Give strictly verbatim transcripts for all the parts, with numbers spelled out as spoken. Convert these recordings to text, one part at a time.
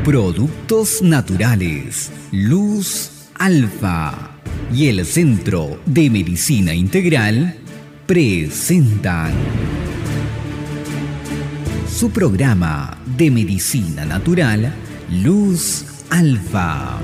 Productos naturales, Luz Alfa y el Centro de Medicina Integral presentan su programa de medicina natural, Luz Alfa,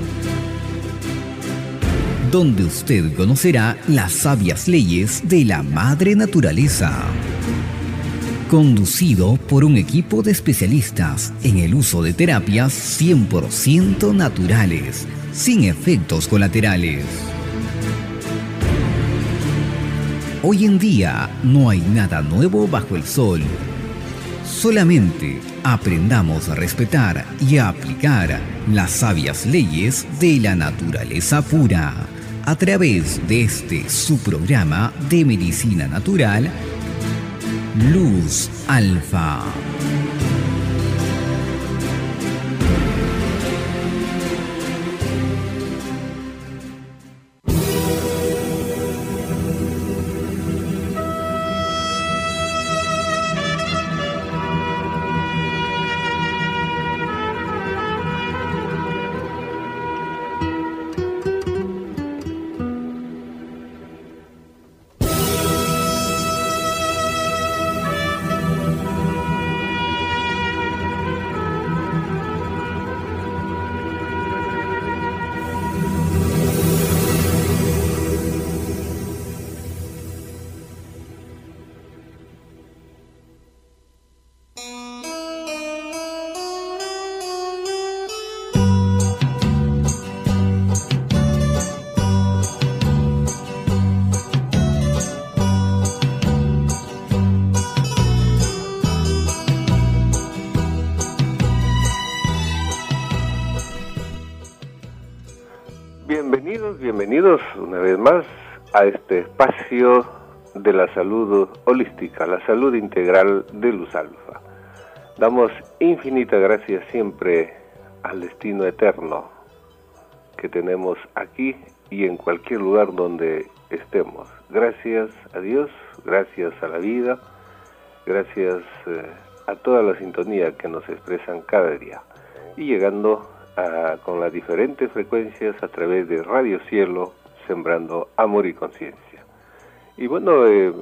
donde usted conocerá las sabias leyes de la madre naturaleza. Conducido por un equipo de especialistas en el uso de terapias cien por ciento naturales, sin efectos colaterales. Hoy en día no hay nada nuevo bajo el sol. Solamente aprendamos a respetar y a aplicar las sabias leyes de la naturaleza pura a través de este su programa de medicina natural, Luz Alfa. Bienvenidos una vez más a este espacio de la salud holística, la salud integral de Luz Alfa. Damos infinitas gracias siempre al destino eterno que tenemos aquí y en cualquier lugar donde estemos. Gracias a Dios, gracias a la vida, gracias eh, a toda la sintonía que nos expresan cada día. Y llegando a, con las diferentes frecuencias a través de Radio Cielo, sembrando amor y conciencia. Y bueno, eh,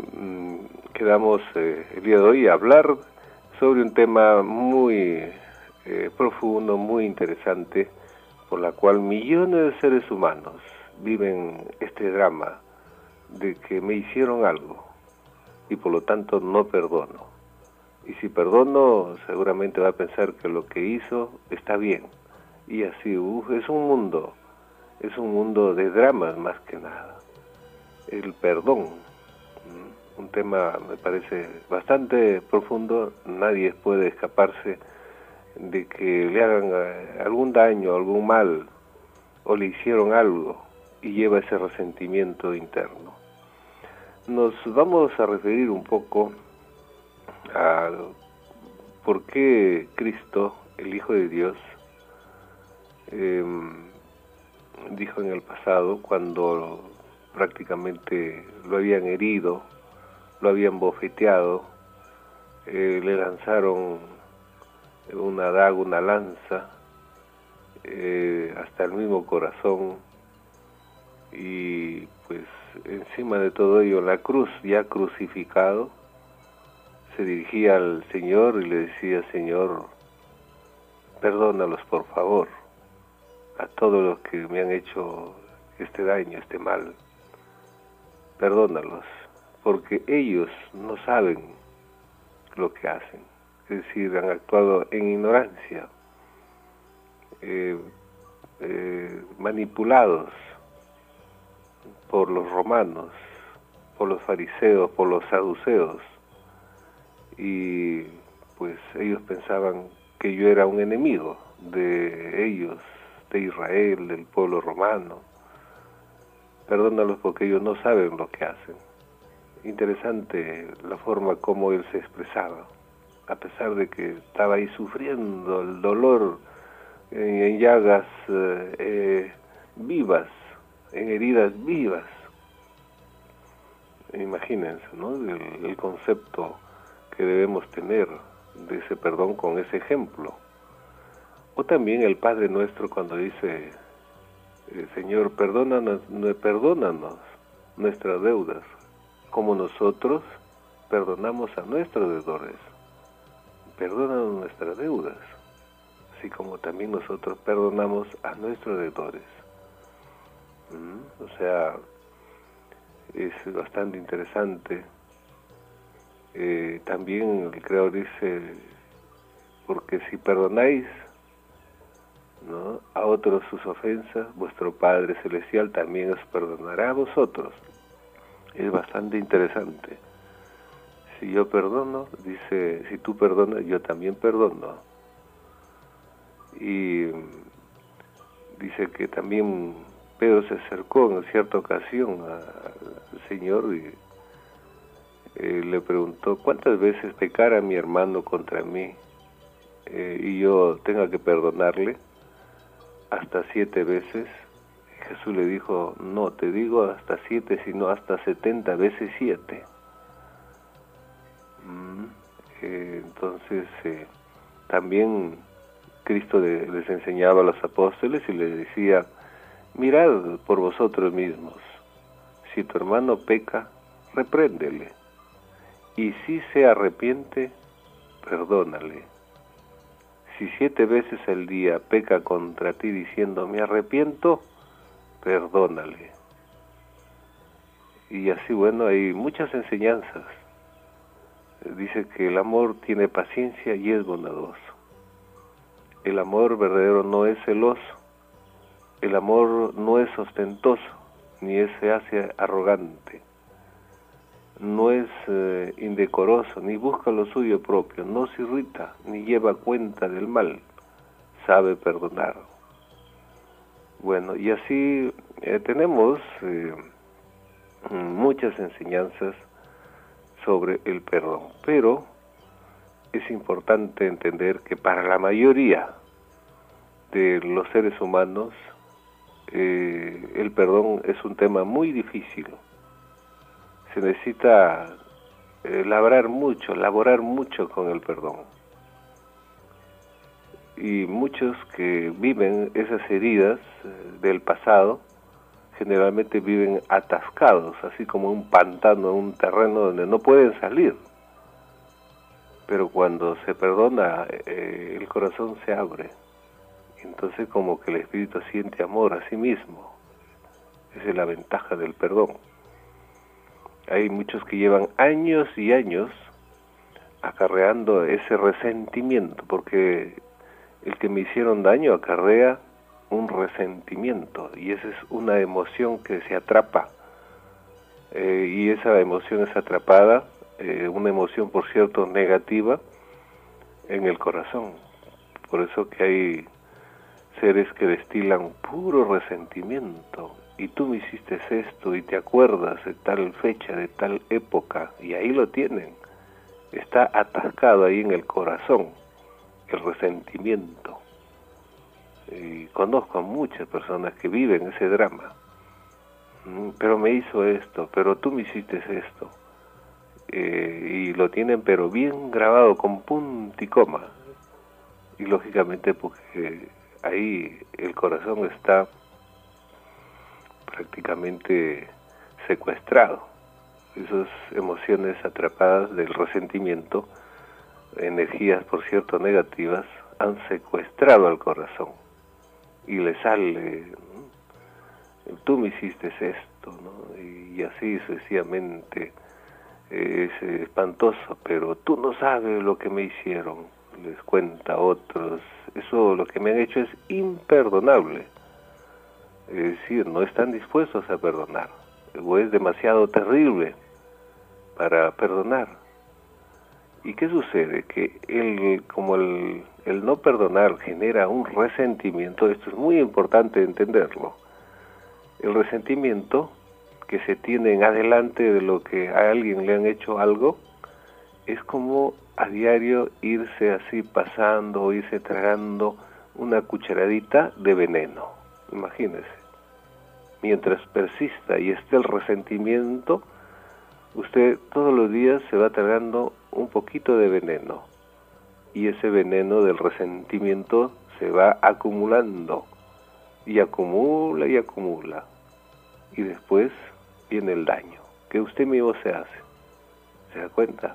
quedamos eh, el día de hoy a hablar sobre un tema muy eh, profundo, muy interesante, por la cual millones de seres humanos viven este drama de que me hicieron algo y por lo tanto no perdono. Y si perdono, seguramente va a pensar que lo que hizo está bien. Y así, uf, es un mundo, es un mundo de dramas más que nada. El perdón, un tema me parece bastante profundo, nadie puede escaparse de que le hagan algún daño, algún mal, o le hicieron algo, y lleva ese resentimiento interno. Nos vamos a referir un poco a por qué Cristo, el Hijo de Dios, eh, dijo en el pasado, cuando prácticamente lo habían herido, lo habían bofeteado, eh, le lanzaron una daga, una lanza, eh, hasta el mismo corazón, y pues encima de todo ello, la cruz, ya crucificado, se dirigía al Señor y le decía: Señor, perdónalos por favor, a todos los que me han hecho este daño, este mal, perdónalos, porque ellos no saben lo que hacen, es decir, han actuado en ignorancia, eh, eh, manipulados por los romanos, por los fariseos, por los saduceos, y pues ellos pensaban que yo era un enemigo de ellos, de Israel, del pueblo romano. Perdónalos porque ellos no saben lo que hacen. Interesante la forma como él se expresaba, a pesar de que estaba ahí sufriendo el dolor en, en llagas eh, eh, vivas, en heridas vivas. Imagínense, ¿no? El, el concepto que debemos tener de ese perdón con ese ejemplo. O también el Padre Nuestro cuando dice, eh, Señor, perdónanos, perdónanos nuestras deudas, como nosotros perdonamos a nuestros deudores. Perdónanos nuestras deudas, así como también nosotros perdonamos a nuestros deudores. ¿Mm? O sea, es bastante interesante. Eh, también el Creador dice, porque si perdonáis, ¿no?, a otros sus ofensas, vuestro Padre Celestial también os perdonará a vosotros. Es bastante interesante. Si yo perdono, dice, si tú perdonas, yo también perdono. Y dice que también Pedro se acercó en cierta ocasión al Señor y eh, le preguntó, ¿cuántas veces pecara mi hermano contra mí eh, y yo tenga que perdonarle? Hasta siete veces. Jesús le dijo, no te digo hasta siete, sino hasta setenta veces siete. Mm, eh, entonces eh, también Cristo de, les enseñaba a los apóstoles y les decía, mirad por vosotros mismos, si tu hermano peca, repréndele, y si se arrepiente, perdónale. Si siete veces al día peca contra ti diciendo, me arrepiento, perdónale. Y así, bueno, hay muchas enseñanzas. Dice que el amor tiene paciencia y es bondadoso. El amor verdadero no es celoso. El amor no es ostentoso, ni se hace arrogante. No es eh, indecoroso, ni busca lo suyo propio, no se irrita, ni lleva cuenta del mal, sabe perdonar. Bueno, y así eh, tenemos eh, muchas enseñanzas sobre el perdón, pero es importante entender que para la mayoría de los seres humanos eh, el perdón es un tema muy difícil. Se necesita eh, labrar mucho, laborar mucho con el perdón. Y muchos que viven esas heridas eh, del pasado, generalmente viven atascados, así como un pantano, un terreno donde no pueden salir. Pero cuando se perdona, eh, el corazón se abre. Entonces como que el espíritu siente amor a sí mismo. Esa es la ventaja del perdón. Hay muchos que llevan años y años acarreando ese resentimiento, porque el que me hicieron daño acarrea un resentimiento, y esa es una emoción que se atrapa, eh, y esa emoción es atrapada, eh, una emoción, por cierto, negativa, en el corazón. Por eso que hay seres que destilan puro resentimiento. Y tú me hiciste esto, y te acuerdas de tal fecha, de tal época, y ahí lo tienen. Está atascado ahí en el corazón, el resentimiento. Y conozco a muchas personas que viven ese drama. Pero me hizo esto, pero tú me hiciste esto. Eh, y lo tienen pero bien grabado con punto y coma. Y lógicamente porque ahí el corazón está prácticamente secuestrado. Esas emociones atrapadas del resentimiento, energías por cierto negativas, han secuestrado al corazón y le sale, tú me hiciste esto, ¿no? Y así sucesivamente. Es espantoso, pero tú no sabes lo que me hicieron, les cuenta a otros. Eso, lo que me han hecho es imperdonable. Es decir, no están dispuestos a perdonar, o es demasiado terrible para perdonar. ¿Y qué sucede? Que el, como el, el no perdonar genera un resentimiento, esto es muy importante entenderlo. El resentimiento que se tiene en adelante de lo que a alguien le han hecho algo, es como a diario irse así pasando o irse tragando una cucharadita de veneno. Imagínese. Mientras persista y esté el resentimiento, usted todos los días se va tragando un poquito de veneno. Y ese veneno del resentimiento se va acumulando y acumula y acumula, y después viene el daño que usted mismo se hace. ¿Se da cuenta?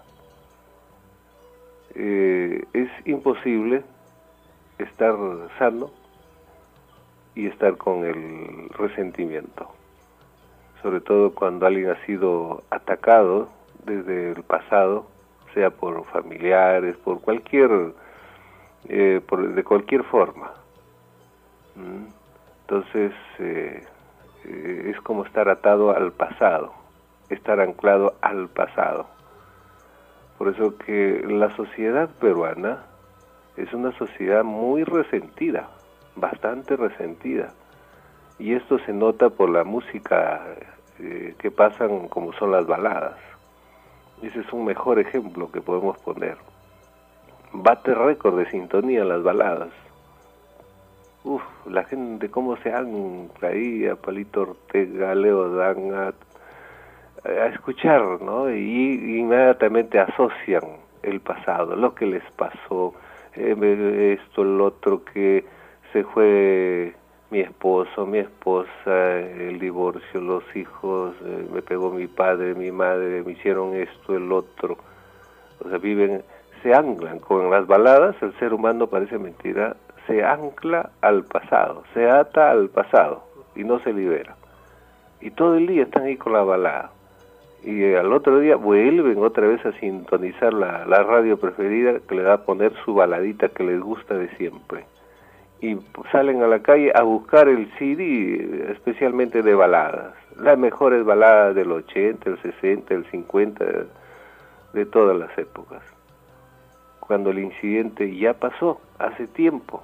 Eh, es imposible estar sano y estar con el resentimiento, sobre todo cuando alguien ha sido atacado desde el pasado, sea por familiares, por cualquier, eh, por, de cualquier forma. ¿Mm? Entonces, eh, eh, es como estar atado al pasado, estar anclado al pasado. Por eso que la sociedad peruana es una sociedad muy resentida, bastante resentida. Y esto se nota por la música eh, que pasan, como son las baladas. Ese es un mejor ejemplo que podemos poner. Bate récord de sintonía las baladas. Uf, la gente cómo se ancla ahí a Palito Ortega, Leo Dan, a, a escuchar, ¿no? Y, y inmediatamente asocian el pasado, lo que les pasó, eh, esto, el otro, que se fue mi esposo, mi esposa, el divorcio, los hijos, eh, me pegó mi padre, mi madre, me hicieron esto, el otro. O sea, viven, se anclan con las baladas. El ser humano, parece mentira, se ancla al pasado, se ata al pasado y no se libera. Y todo el día están ahí con la balada. Y eh, al otro día vuelven otra vez a sintonizar la, la radio preferida, que le va a poner su baladita que les gusta de siempre. Y salen a la calle a buscar el C D, especialmente de baladas, las mejores baladas del ochenta, el sesenta, el cincuenta, de, de todas las épocas, cuando el incidente ya pasó hace tiempo,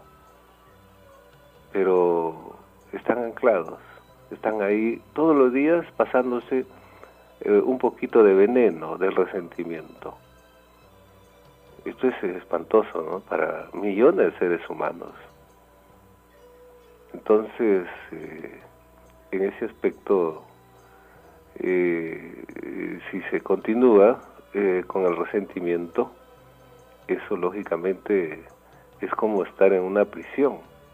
pero están anclados, están ahí todos los días pasándose eh, un poquito de veneno del resentimiento. Esto es espantoso, ¿no?, para millones de seres humanos. Entonces, eh, en ese aspecto, eh, si se continúa eh, con el resentimiento, eso lógicamente es como estar en una prisión,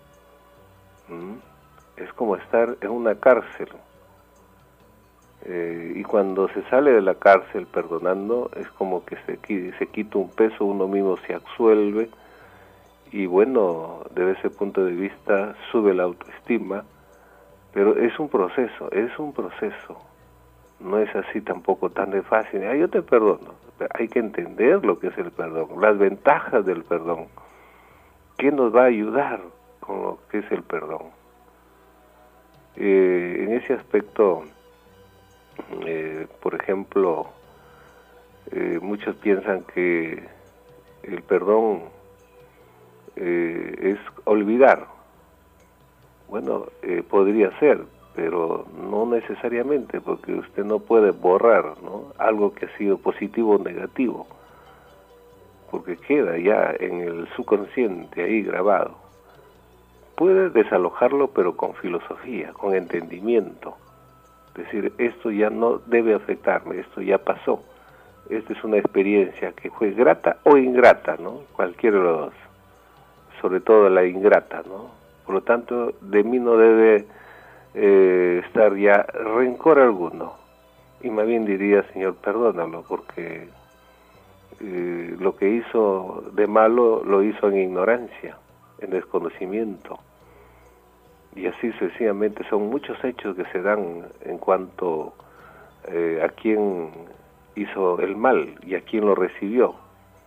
¿Mm? es como estar en una cárcel. Eh, y cuando se sale de la cárcel perdonando, es como que se, se quita un peso, uno mismo se absuelve. Y bueno, desde ese punto de vista sube la autoestima, pero es un proceso, es un proceso. No es así tampoco tan de fácil. Ah, yo te perdono. Hay que entender lo que es el perdón, las ventajas del perdón. ¿Qué nos va a ayudar con lo que es el perdón? Eh, en ese aspecto, eh, por ejemplo, eh, muchos piensan que el perdón Eh, es olvidar. Bueno, eh, podría ser, pero no necesariamente, porque usted no puede borrar, ¿no?, algo que ha sido positivo o negativo, porque queda ya en el subconsciente ahí grabado. Puede desalojarlo, pero con filosofía, con entendimiento. Es decir, esto ya no debe afectarme, esto ya pasó. Esta es una experiencia que fue grata o ingrata, ¿no?, cualquiera de los dos. Sobre todo la ingrata, ¿no? Por lo tanto, de mí no debe eh, estar ya rencor alguno. Y más bien diría, Señor, perdónalo, porque eh, lo que hizo de malo lo hizo en ignorancia, en desconocimiento. Y así sucesivamente son muchos hechos que se dan en cuanto eh, a quién hizo el mal y a quién lo recibió.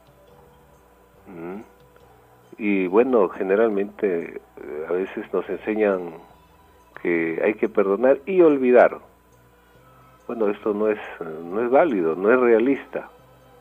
¿Mm? Y bueno, generalmente eh, a veces nos enseñan que hay que perdonar y olvidar. Bueno, esto no es, no es válido, no es realista.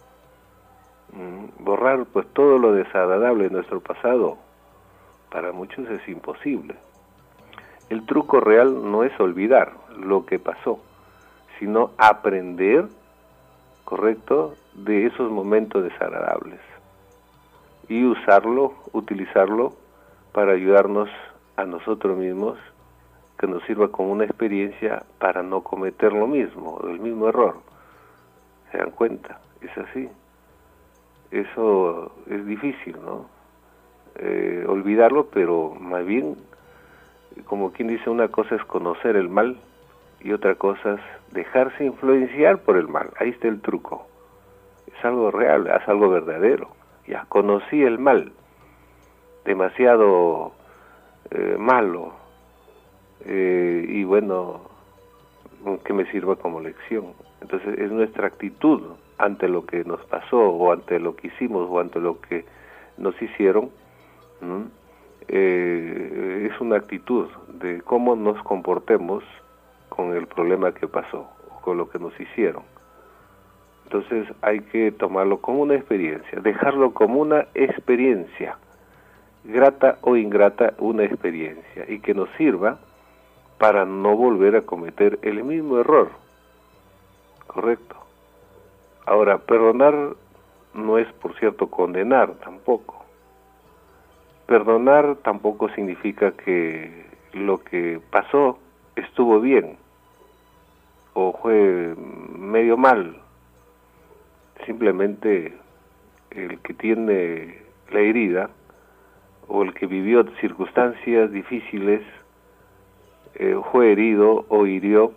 Mm, borrar pues todo lo desagradable de nuestro pasado, para muchos es imposible. El truco real no es olvidar lo que pasó, sino aprender, correcto, de esos momentos desagradables. Y usarlo, utilizarlo para ayudarnos a nosotros mismos, que nos sirva como una experiencia para no cometer lo mismo, el mismo error. ¿Se dan cuenta? Es así. Eso es difícil, ¿no? eh, olvidarlo, pero más bien, como quien dice, una cosa es conocer el mal y otra cosa es dejarse influenciar por el mal. Ahí está el truco. Es algo real, es algo verdadero. Ya conocí el mal, demasiado eh, malo, eh, y bueno, que me sirva como lección. Entonces es nuestra actitud ante lo que nos pasó, o ante lo que hicimos, o ante lo que nos hicieron, ¿Mm? eh, es una actitud de cómo nos comportemos con el problema que pasó, o con lo que nos hicieron. Entonces hay que tomarlo como una experiencia, dejarlo como una experiencia, grata o ingrata, una experiencia, y que nos sirva para no volver a cometer el mismo error. Correcto. Ahora, perdonar no es, por cierto, condenar tampoco. Perdonar tampoco significa que lo que pasó estuvo bien o fue medio mal. Simplemente el que tiene la herida o el que vivió circunstancias difíciles eh, fue herido o hirió,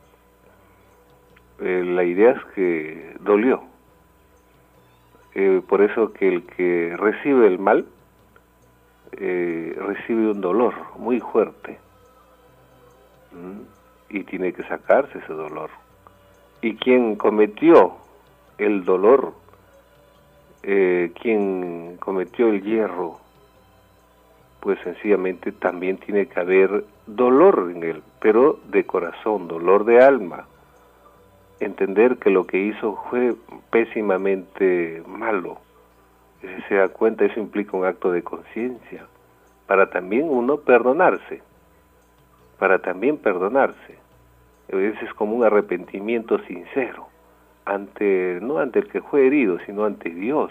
eh, la idea es que dolió. Eh, por eso que el que recibe el mal eh, recibe un dolor muy fuerte, ¿Mm? y tiene que sacarse ese dolor. Y quien cometió el dolor, eh, quien cometió el hierro, pues sencillamente también tiene que haber dolor en él, pero de corazón, dolor de alma. Entender que lo que hizo fue pésimamente malo. Si se da cuenta, eso implica un acto de conciencia, para también uno perdonarse, para también perdonarse. Ese es como un arrepentimiento sincero, ante no ante el que fue herido, sino ante Dios.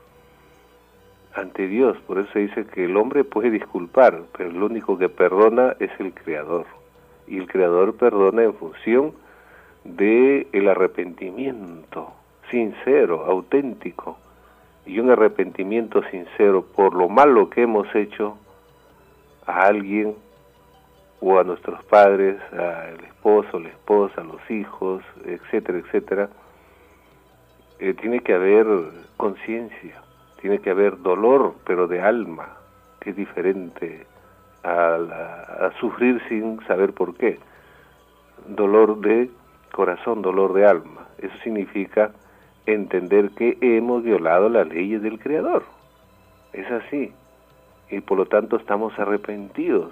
Ante Dios, por eso se dice que el hombre puede disculpar, pero el único que perdona es el Creador. Y el Creador perdona en función de el arrepentimiento sincero, auténtico, y un arrepentimiento sincero por lo malo que hemos hecho a alguien, o a nuestros padres, al esposo, la esposa, a los hijos, etcétera, etcétera. Eh, tiene que haber conciencia, tiene que haber dolor, pero de alma, que es diferente a, la, a sufrir sin saber por qué. Dolor de corazón, dolor de alma. Eso significa entender que hemos violado las leyes del Creador. Es así. Y por lo tanto estamos arrepentidos.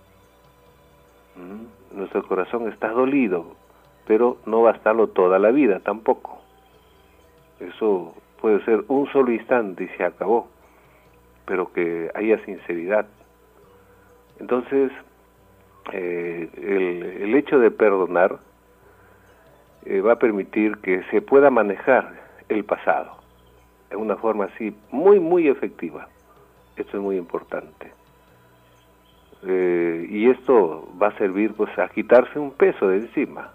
¿Mm? Nuestro corazón está dolido, pero no va a estarlo toda la vida tampoco. Eso puede ser un solo instante y se acabó, pero que haya sinceridad. Entonces, eh, el, el hecho de perdonar eh, va a permitir que se pueda manejar el pasado de una forma así muy, muy efectiva. Esto es muy importante. Eh, y esto va a servir pues a quitarse un peso de encima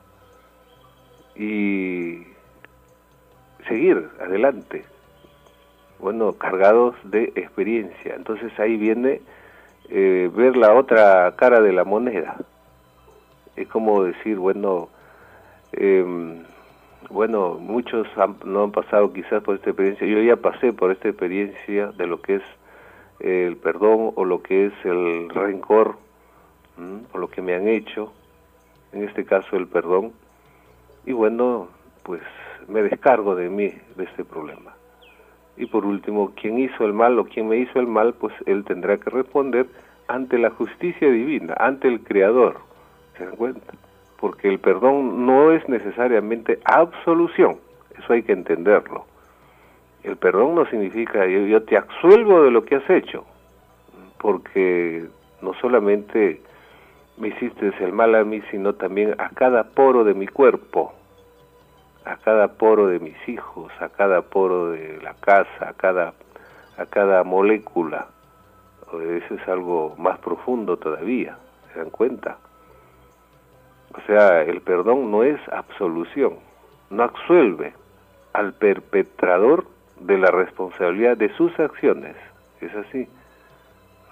y seguir adelante, bueno, cargados de experiencia. Entonces ahí viene eh, ver la otra cara de la moneda. Es como decir, bueno, eh, bueno, muchos han, no han pasado quizás por esta experiencia. Yo ya pasé por esta experiencia de lo que es el perdón o lo que es el rencor, ¿m? o lo que me han hecho, en este caso el perdón, y bueno, pues me descargo de mí, de este problema. Y por último, quien hizo el mal o quien me hizo el mal, pues él tendrá que responder ante la justicia divina, ante el Creador. ¿Se dan cuenta? Porque el perdón no es necesariamente absolución, eso hay que entenderlo. El perdón no significa yo, yo te absuelvo de lo que has hecho, porque no solamente me hiciste el mal a mí, sino también a cada poro de mi cuerpo, a cada poro de mis hijos, a cada poro de la casa, a cada, a cada molécula. Eso es algo más profundo todavía, ¿se dan cuenta? O sea, el perdón no es absolución, no absuelve al perpetrador de la responsabilidad de sus acciones, es así.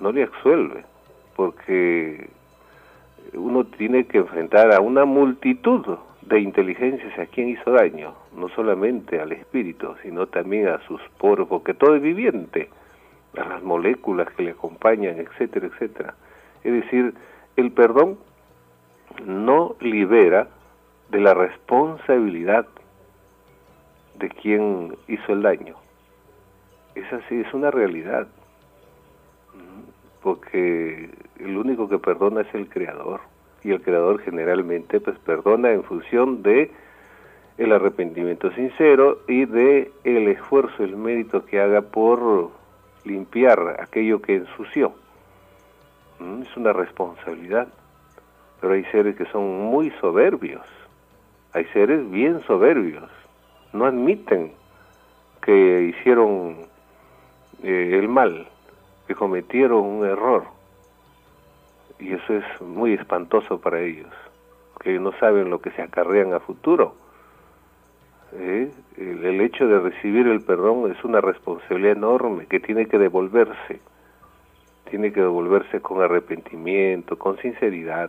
no le absuelve, porque uno tiene que enfrentar a una multitud de inteligencias a quien hizo daño, no solamente al espíritu, sino también a sus poros, porque todo es viviente, a las moléculas que le acompañan, etcétera, etcétera. Es decir, el perdón no libera de la responsabilidad de quien hizo el daño. Es así, es una realidad, porque el único que perdona es el Creador, y el Creador generalmente pues perdona en función de el arrepentimiento sincero y de el esfuerzo, el mérito que haga por limpiar aquello que ensució. ¿Mm? Es una responsabilidad, pero hay seres que son muy soberbios, hay seres bien soberbios, no admiten que hicieron eh, el mal, que cometieron un error, y eso es muy espantoso para ellos, que no saben lo que se acarrean a futuro. ¿Eh? El, el hecho de recibir el perdón es una responsabilidad enorme que tiene que devolverse, tiene que devolverse con arrepentimiento, con sinceridad.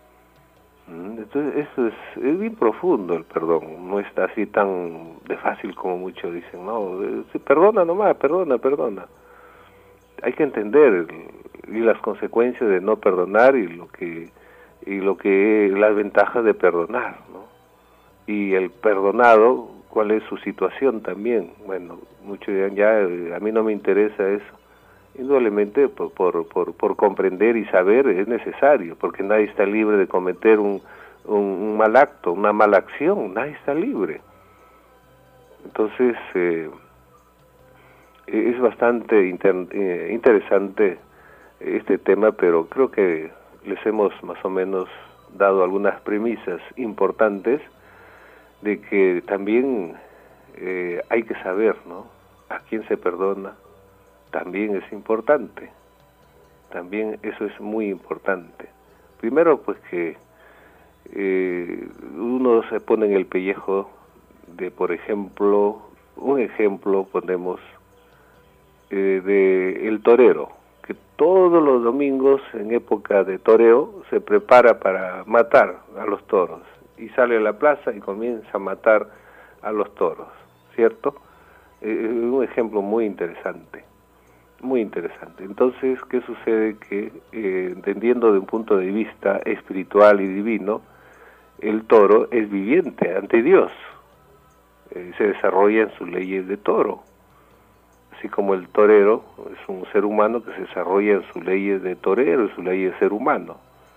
Entonces eso es, es bien profundo el perdón, no está así tan de fácil como muchos dicen, no, sí, perdona nomás, perdona, perdona. Hay que entender el, y las consecuencias de no perdonar y lo que y lo que las ventajas de perdonar, ¿no? Y el perdonado, cuál es su situación también. Bueno, muchos dirán, ya, a mí no me interesa eso. Indudablemente, por, por, por, por comprender y saber es necesario, porque nadie está libre de cometer un, un, un mal acto, una mala acción, nadie está libre. Entonces, eh, es bastante inter, eh, interesante este tema, pero creo que les hemos más o menos dado algunas premisas importantes de que también eh, hay que saber, ¿no?, a quién se perdona. También es importante, también eso es muy importante. Primero, pues que eh, uno se pone en el pellejo de, por ejemplo, un ejemplo ponemos eh, de el torero, que todos los domingos en época de toreo se prepara para matar a los toros y sale a la plaza y comienza a matar a los toros, ¿cierto? Eh, un ejemplo muy interesante. Muy interesante. Entonces, ¿qué sucede? Que eh, entendiendo de un punto de vista espiritual y divino, el toro es viviente ante Dios, eh, se desarrolla en sus leyes de toro, así como el torero es un ser humano que se desarrolla en sus leyes de torero, en sus leyes de ser humano.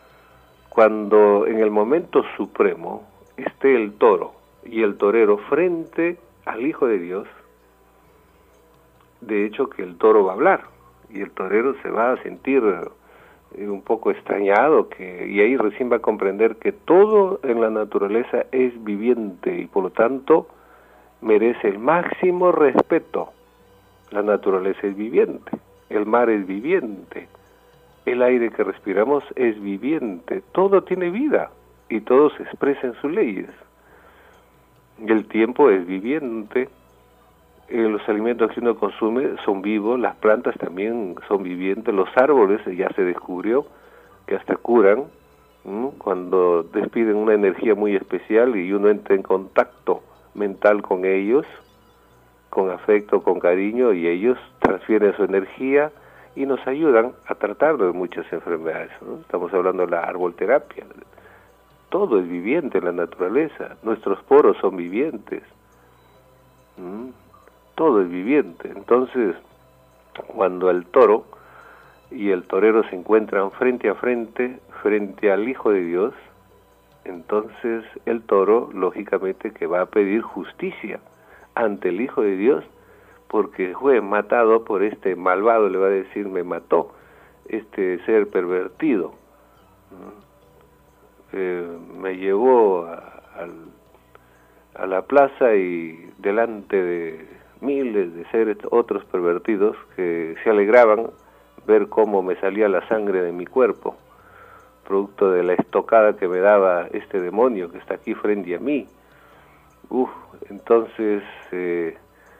Cuando en el momento supremo esté el toro y el torero frente al Hijo de Dios, de hecho que el toro va a hablar y el torero se va a sentir eh, un poco extrañado, que, y ahí recién va a comprender que todo en la naturaleza es viviente y por lo tanto merece el máximo respeto. La naturaleza es viviente, el mar es viviente, el aire que respiramos es viviente, todo tiene vida y todo se expresa en sus leyes. El tiempo es viviente. Eh, los alimentos que uno consume son vivos, las plantas también son vivientes, los árboles ya se descubrió que hasta curan, ¿m? Cuando despiden una energía muy especial y uno entra en contacto mental con ellos, con afecto, con cariño, y ellos transfieren su energía y nos ayudan a tratar de muchas enfermedades, ¿no? Estamos hablando de la arbolterapia. Todo es viviente en la naturaleza, nuestros poros son vivientes. ¿Mm? Todo es viviente. Entonces, cuando el toro y el torero se encuentran frente a frente, frente al Hijo de Dios, entonces el toro, lógicamente, que va a pedir justicia ante el Hijo de Dios, porque fue matado por este malvado, le va a decir, me mató, este ser pervertido. Eh, me llevó a, a, a la plaza y delante de miles de seres otros pervertidos que se alegraban ver cómo me salía la sangre de mi cuerpo, producto de la estocada que me daba este demonio que está aquí frente a mí. Uf, entonces eh,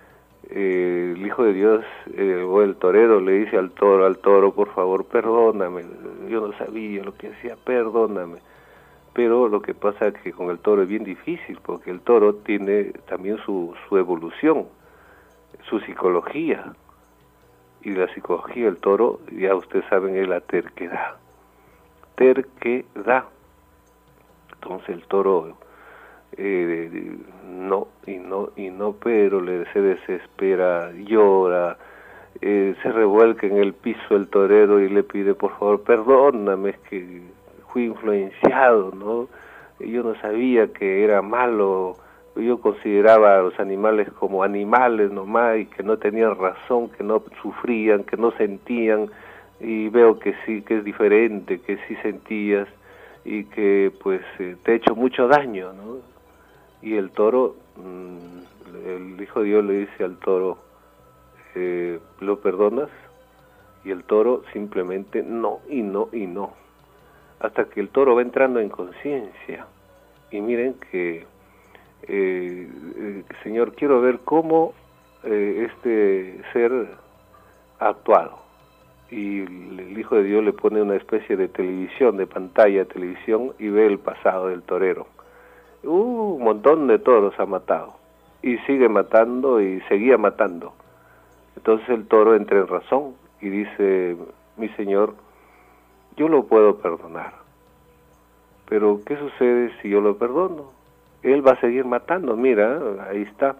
eh, el Hijo de Dios eh, o el torero le dice al toro, al toro, por favor, perdóname, yo no sabía lo que hacía, perdóname. Pero lo que pasa es que con el toro es bien difícil, porque el toro tiene también su, su evolución, su psicología. Y la psicología del toro, ya ustedes saben, es la terquedad. Terquedad. Entonces el toro eh, no, y no, y no, pero le, se desespera, llora, eh, se revuelca en el piso el torero y le pide, por favor, perdóname, es que fui influenciado, ¿no? Yo no sabía que era malo, yo consideraba a los animales como animales nomás y que no tenían razón, que no sufrían, que no sentían, y veo que sí, que es diferente, que sí sentías y que pues eh, te he hecho mucho daño, ¿no? Y el toro, mmm, el Hijo de Dios le dice al toro, eh, ¿lo perdonas? Y el toro simplemente no, y no, y no. Hasta que el toro va entrando en conciencia. Y miren que, eh, eh, Señor, quiero ver cómo eh, este ser ha actuado. Y el Hijo de Dios le pone una especie de televisión, de pantalla de televisión, y ve el pasado del torero. Uh, un montón de toros ha matado. Y sigue matando y seguía matando. Entonces el toro entra en razón y dice, mi Señor, yo lo puedo perdonar, pero ¿qué sucede si yo lo perdono? Él va a seguir matando, mira, ahí está,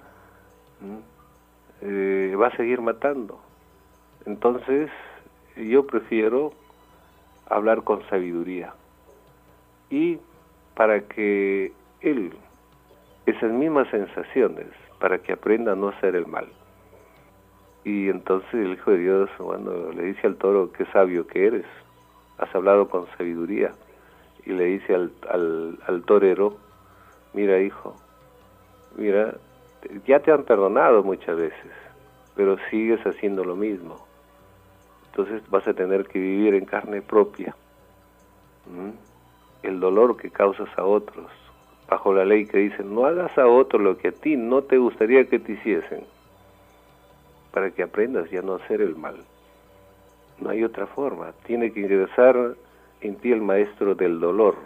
eh, va a seguir matando. Entonces yo prefiero hablar con sabiduría, y para que él, esas mismas sensaciones, para que aprenda a no hacer el mal. Y entonces el Hijo de Dios, bueno, le dice al toro, qué sabio que eres, has hablado con sabiduría. Y le dice al, al, al torero, mira hijo, mira, ya te han perdonado muchas veces, pero sigues haciendo lo mismo. Entonces vas a tener que vivir en carne propia ¿Mm? el dolor que causas a otros, bajo la ley que dice, no hagas a otro lo que a ti no te gustaría que te hiciesen, para que aprendas ya no a hacer el mal. No hay otra forma, tiene que ingresar en ti el maestro del dolor,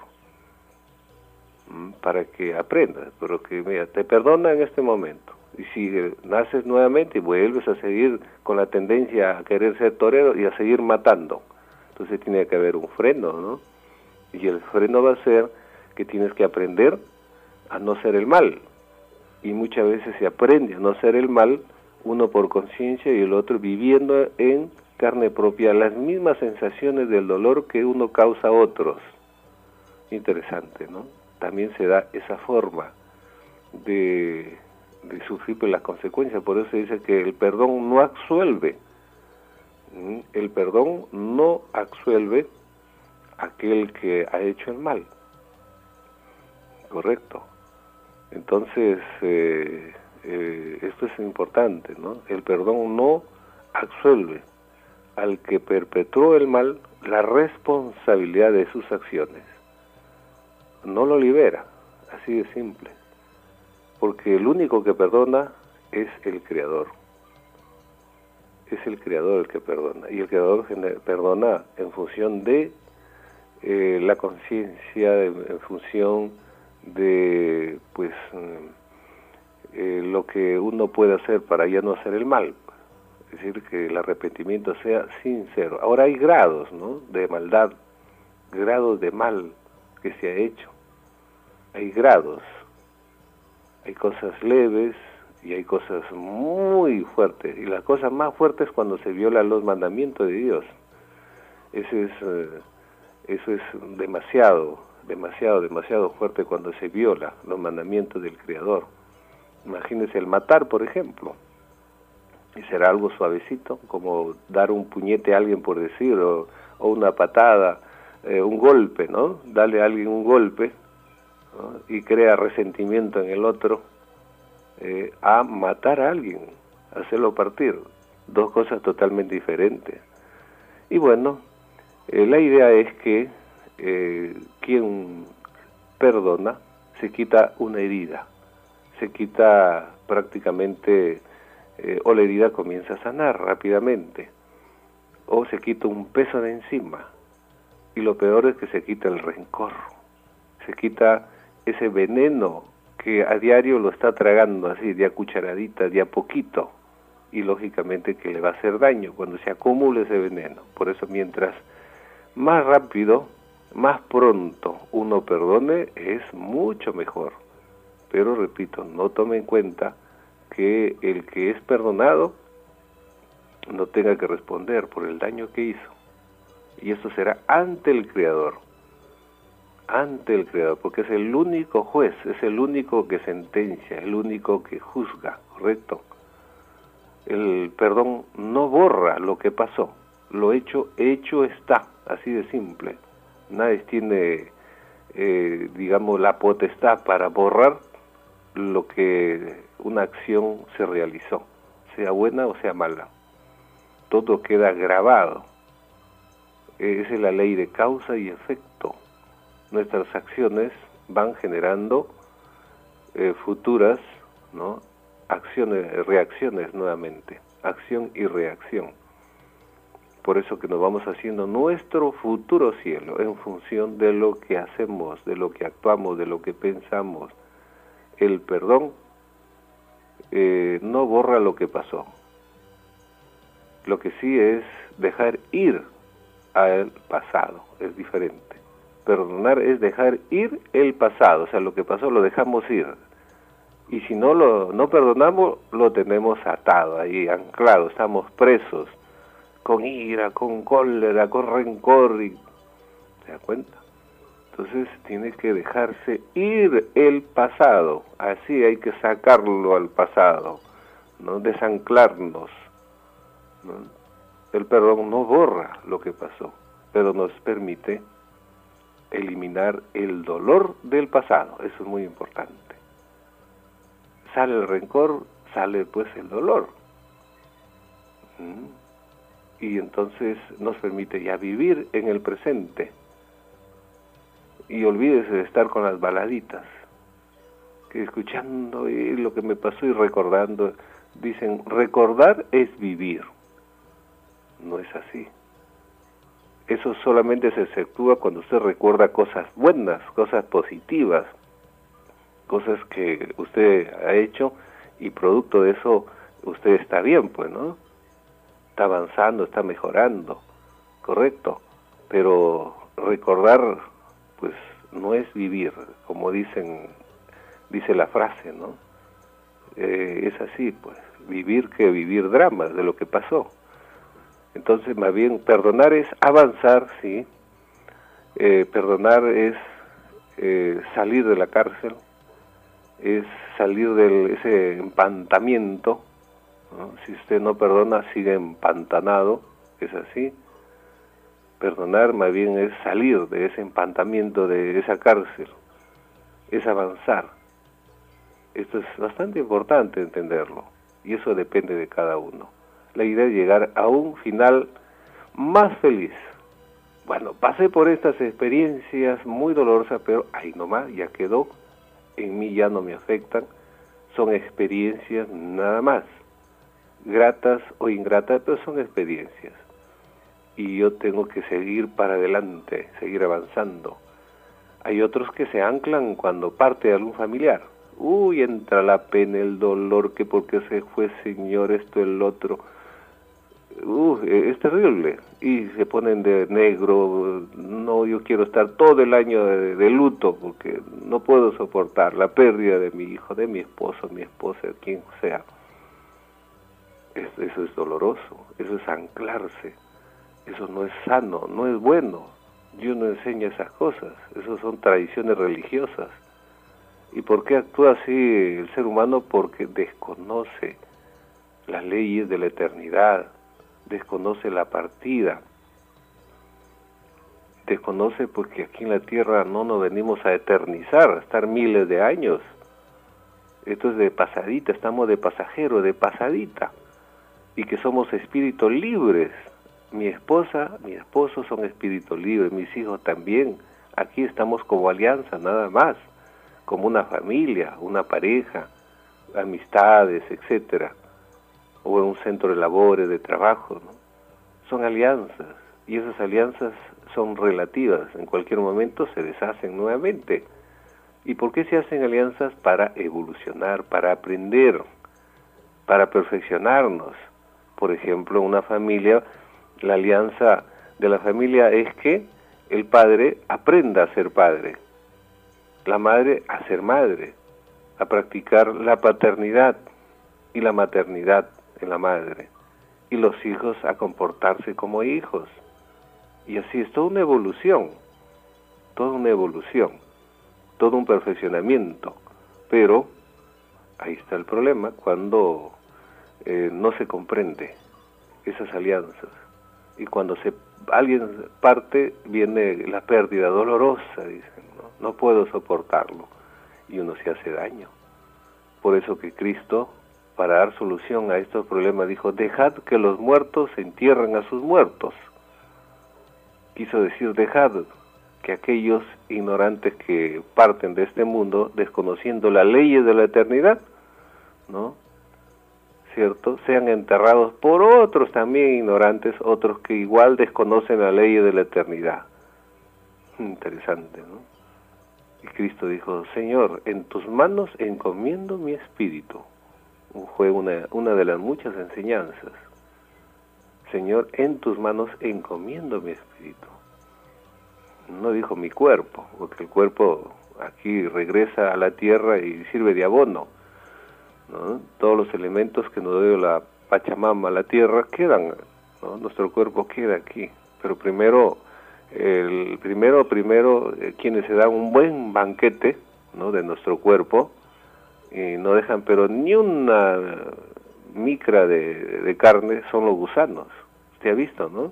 para que aprendas, pero que mira, te perdona en este momento, y si naces nuevamente y vuelves a seguir con la tendencia a querer ser torero y a seguir matando, entonces tiene que haber un freno, ¿no? Y el freno va a ser que tienes que aprender a no hacer el mal, y muchas veces se aprende a no hacer el mal, uno por conciencia y el otro viviendo en carne propia las mismas sensaciones del dolor que uno causa a otros. Interesante, ¿no? También se da esa forma de, de sufrir por las consecuencias. Por eso se dice que el perdón no absuelve. El perdón no absuelve a aquel que ha hecho el mal. Correcto. Entonces, eh, eh, esto es importante, ¿no? El perdón no absuelve al que perpetró el mal la responsabilidad de sus acciones. No lo libera, así de simple. Porque el único que perdona es el Creador. Es el Creador el que perdona. Y el Creador perdona en función de eh, la conciencia, en función de pues eh, lo que uno puede hacer para ya no hacer el mal. Es decir, que el arrepentimiento sea sincero. Ahora hay grados, ¿no?, de maldad, grados de mal que se ha hecho. Hay grados, hay cosas leves y hay cosas muy fuertes. Y las cosas más fuertes es cuando se violan los mandamientos de Dios. Ese es, eh, eso es demasiado, demasiado, demasiado fuerte cuando se viola los mandamientos del Creador. Imagínense el matar, por ejemplo. Y será algo suavecito, como dar un puñete a alguien, por decir, o, o una patada, eh, un golpe, ¿no? Darle a alguien un golpe, ¿no?, y crea resentimiento en el otro, eh, a matar a alguien, hacerlo partir. Dos cosas totalmente diferentes. Y bueno, eh, la idea es que eh, quien perdona se quita una herida, se quita prácticamente eh, o la herida comienza a sanar rápidamente, o se quita un peso de encima, y lo peor es que se quita el rencor, se quita ese veneno que a diario lo está tragando así, de a cucharadita, de a poquito, y lógicamente que le va a hacer daño cuando se acumule ese veneno. Por eso mientras más rápido, más pronto uno perdone, es mucho mejor. Pero repito, no tome en cuenta que el que es perdonado no tenga que responder por el daño que hizo. Y eso será ante el Creador. Ante el Creador, porque es el único juez, es el único que sentencia, el único que juzga, ¿correcto? El perdón no borra lo que pasó, lo hecho, hecho está, así de simple. Nadie tiene, eh, digamos, la potestad para borrar lo que una acción se realizó, sea buena o sea mala. Todo queda grabado. Esa es la ley de causa y efecto. Nuestras acciones van generando eh, futuras, ¿no?, acciones, reacciones nuevamente, acción y reacción. Por eso que nos vamos haciendo nuestro futuro cielo en función de lo que hacemos, de lo que actuamos, de lo que pensamos. El perdón eh, no borra lo que pasó. Lo que sí es dejar ir al pasado, es diferente. Perdonar es dejar ir el pasado, o sea, lo que pasó lo dejamos ir. Y si no lo no perdonamos, lo tenemos atado ahí, anclado, estamos presos, con ira, con cólera, con rencor, y ¿se da cuenta? Entonces tiene que dejarse ir el pasado, así hay que sacarlo al pasado, ¿no?, desanclarnos, ¿no? El perdón no borra lo que pasó, pero nos permite eliminar el dolor del pasado, eso es muy importante. Sale el rencor, sale pues el dolor. ¿Mm? Y entonces nos permite ya vivir en el presente. Y olvídese de estar con las baladitas, que escuchando y lo que me pasó y recordando. Dicen, recordar es vivir. No es así. Eso solamente se efectúa cuando usted recuerda cosas buenas, cosas positivas, cosas que usted ha hecho y producto de eso usted está bien, pues, ¿no? Está avanzando, está mejorando, correcto. Pero recordar, pues, no es vivir, como dicen, dice la frase, ¿no? Eh, es así, pues, vivir que vivir dramas de lo que pasó. Entonces, más bien, perdonar es avanzar, sí. Eh, perdonar es eh, salir de la cárcel, es salir de ese empantamiento, ¿no? Si usted no perdona, sigue empantanado, es así. Perdonar más bien es salir de ese empantamiento, de esa cárcel, es avanzar. Esto es bastante importante entenderlo, y eso depende de cada uno. La idea es llegar a un final más feliz. Bueno, pasé por estas experiencias muy dolorosas, pero ahí nomás, ya quedó, en mí ya no me afectan, son experiencias nada más, gratas o ingratas, pero son experiencias. Y yo tengo que seguir para adelante, seguir avanzando. Hay otros que se anclan cuando parte algún familiar. Uy, entra la pena, el dolor, que porque se fue señor, esto, el otro. Uh, es terrible, y se ponen de negro. No, yo quiero estar todo el año de, de luto porque no puedo soportar la pérdida de mi hijo, de mi esposo, mi esposa, quien sea. Es, eso es doloroso, eso es anclarse, eso no es sano, no es bueno. Dios no enseña esas cosas, esas son tradiciones religiosas. ¿Y por qué actúa así el ser humano? Porque desconoce las leyes de la eternidad, desconoce la partida, desconoce porque aquí en la tierra no nos venimos a eternizar, a estar miles de años. Esto es de pasadita, estamos de pasajero, de pasadita, y que somos espíritus libres. Mi esposa, mi esposo son espíritus libres, mis hijos también. Aquí estamos como alianza, nada más, como una familia, una pareja, amistades, etcétera. o en un centro de labores, de trabajo, ¿no? Son alianzas, y esas alianzas son relativas, en cualquier momento se deshacen nuevamente. ¿Y por qué se hacen alianzas? Para evolucionar, para aprender, para perfeccionarnos. Por ejemplo, una familia, la alianza de la familia es que el padre aprenda a ser padre, la madre a ser madre, a practicar la paternidad y la maternidad en la madre, y los hijos a comportarse como hijos. Y así es toda una evolución, toda una evolución, todo un perfeccionamiento. Pero ahí está el problema, cuando eh, no se comprende esas alianzas, y cuando se alguien parte, viene la pérdida dolorosa, dicen, ¿no? No puedo soportarlo, y uno se hace daño. Por eso que Cristo, para dar solución a estos problemas, dijo, dejad que los muertos entierren a sus muertos. Quiso decir, dejad que aquellos ignorantes que parten de este mundo, desconociendo las leyes de la eternidad, ¿no? ¿Cierto? Sean enterrados por otros también ignorantes, otros que igual desconocen la ley de la eternidad. Interesante, ¿no? Y Cristo dijo, Señor, en tus manos encomiendo mi espíritu. Fue una, una de las muchas enseñanzas. Señor, en tus manos encomiendo mi espíritu. No dijo mi cuerpo, porque el cuerpo aquí regresa a la tierra y sirve de abono, ¿no? Todos los elementos que nos dio la Pachamama, la tierra, quedan, ¿no? Nuestro cuerpo queda aquí, pero primero, el primero, primero, eh, quienes se dan un buen banquete, ¿no? De nuestro cuerpo, y no dejan pero ni una micra de, de carne, son los gusanos. Usted ha visto, ¿no?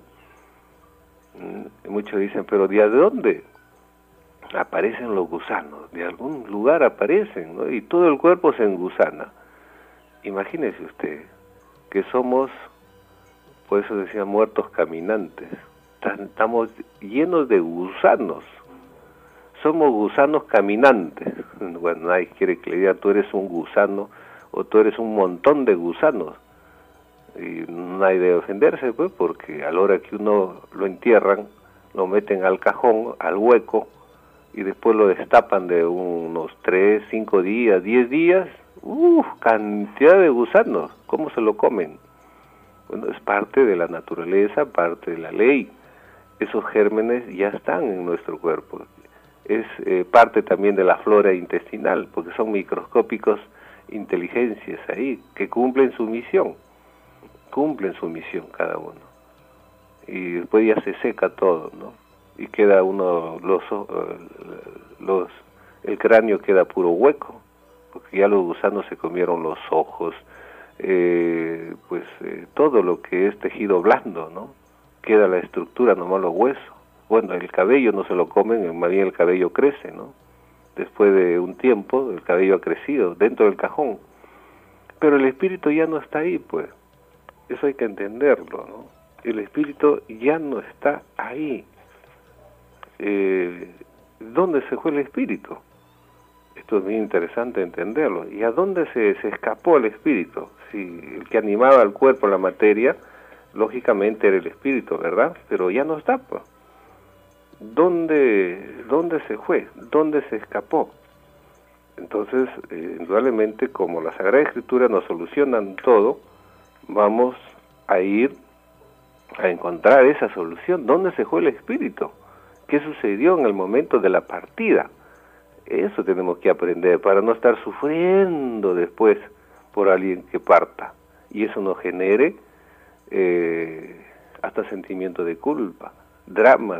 Muchos dicen, pero ¿de dónde aparecen los gusanos? De algún lugar aparecen, ¿no? Y todo el cuerpo se engusana. Imagínese usted que somos, por eso decía, muertos caminantes. Estamos llenos de gusanos. Somos gusanos caminantes. Bueno, nadie quiere que le diga, tú eres un gusano, o tú eres un montón de gusanos. Y no hay de ofenderse, pues, porque a la hora que uno lo entierran, lo meten al cajón, al hueco, y después lo destapan de unos tres, cinco días, diez días, uff, cantidad de gusanos. ¿Cómo se lo comen? Bueno, es parte de la naturaleza, parte de la ley. Esos gérmenes ya están en nuestro cuerpo. Es eh, parte también de la flora intestinal, porque son microscópicos inteligencias ahí, que cumplen su misión. Cumplen su misión cada uno, y después ya se seca todo, ¿no? Y queda uno, los, los, el cráneo queda puro hueco, porque ya los gusanos se comieron los ojos, eh, pues eh, todo lo que es tejido blando, ¿no? Queda la estructura, nomás los huesos. Bueno, el cabello no se lo comen, más bien el cabello crece, ¿no? Después de un tiempo, el cabello ha crecido dentro del cajón, pero el espíritu ya no está ahí, pues. Eso hay que entenderlo, ¿no? El espíritu ya no está ahí. Eh, ¿Dónde se fue el espíritu? Esto es muy interesante entenderlo. ¿Y a dónde se, se escapó el espíritu? Si el que animaba al cuerpo, la materia, lógicamente era el espíritu, ¿verdad? Pero ya no está, pues. ¿Dónde, dónde se fue? ¿Dónde se escapó? Entonces, eh, indudablemente, como la Sagrada Escritura nos solucionan todo, vamos a ir a encontrar esa solución. ¿Dónde se fue el espíritu? ¿Qué sucedió en el momento de la partida? Eso tenemos que aprender para no estar sufriendo después por alguien que parta. Y eso nos genere eh, hasta sentimiento de culpa, dramas,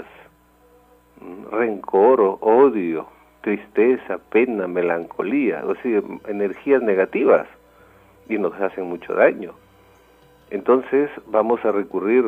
rencor, odio, tristeza, pena, melancolía, o sea, energías negativas, y nos hacen mucho daño. Entonces vamos a recurrir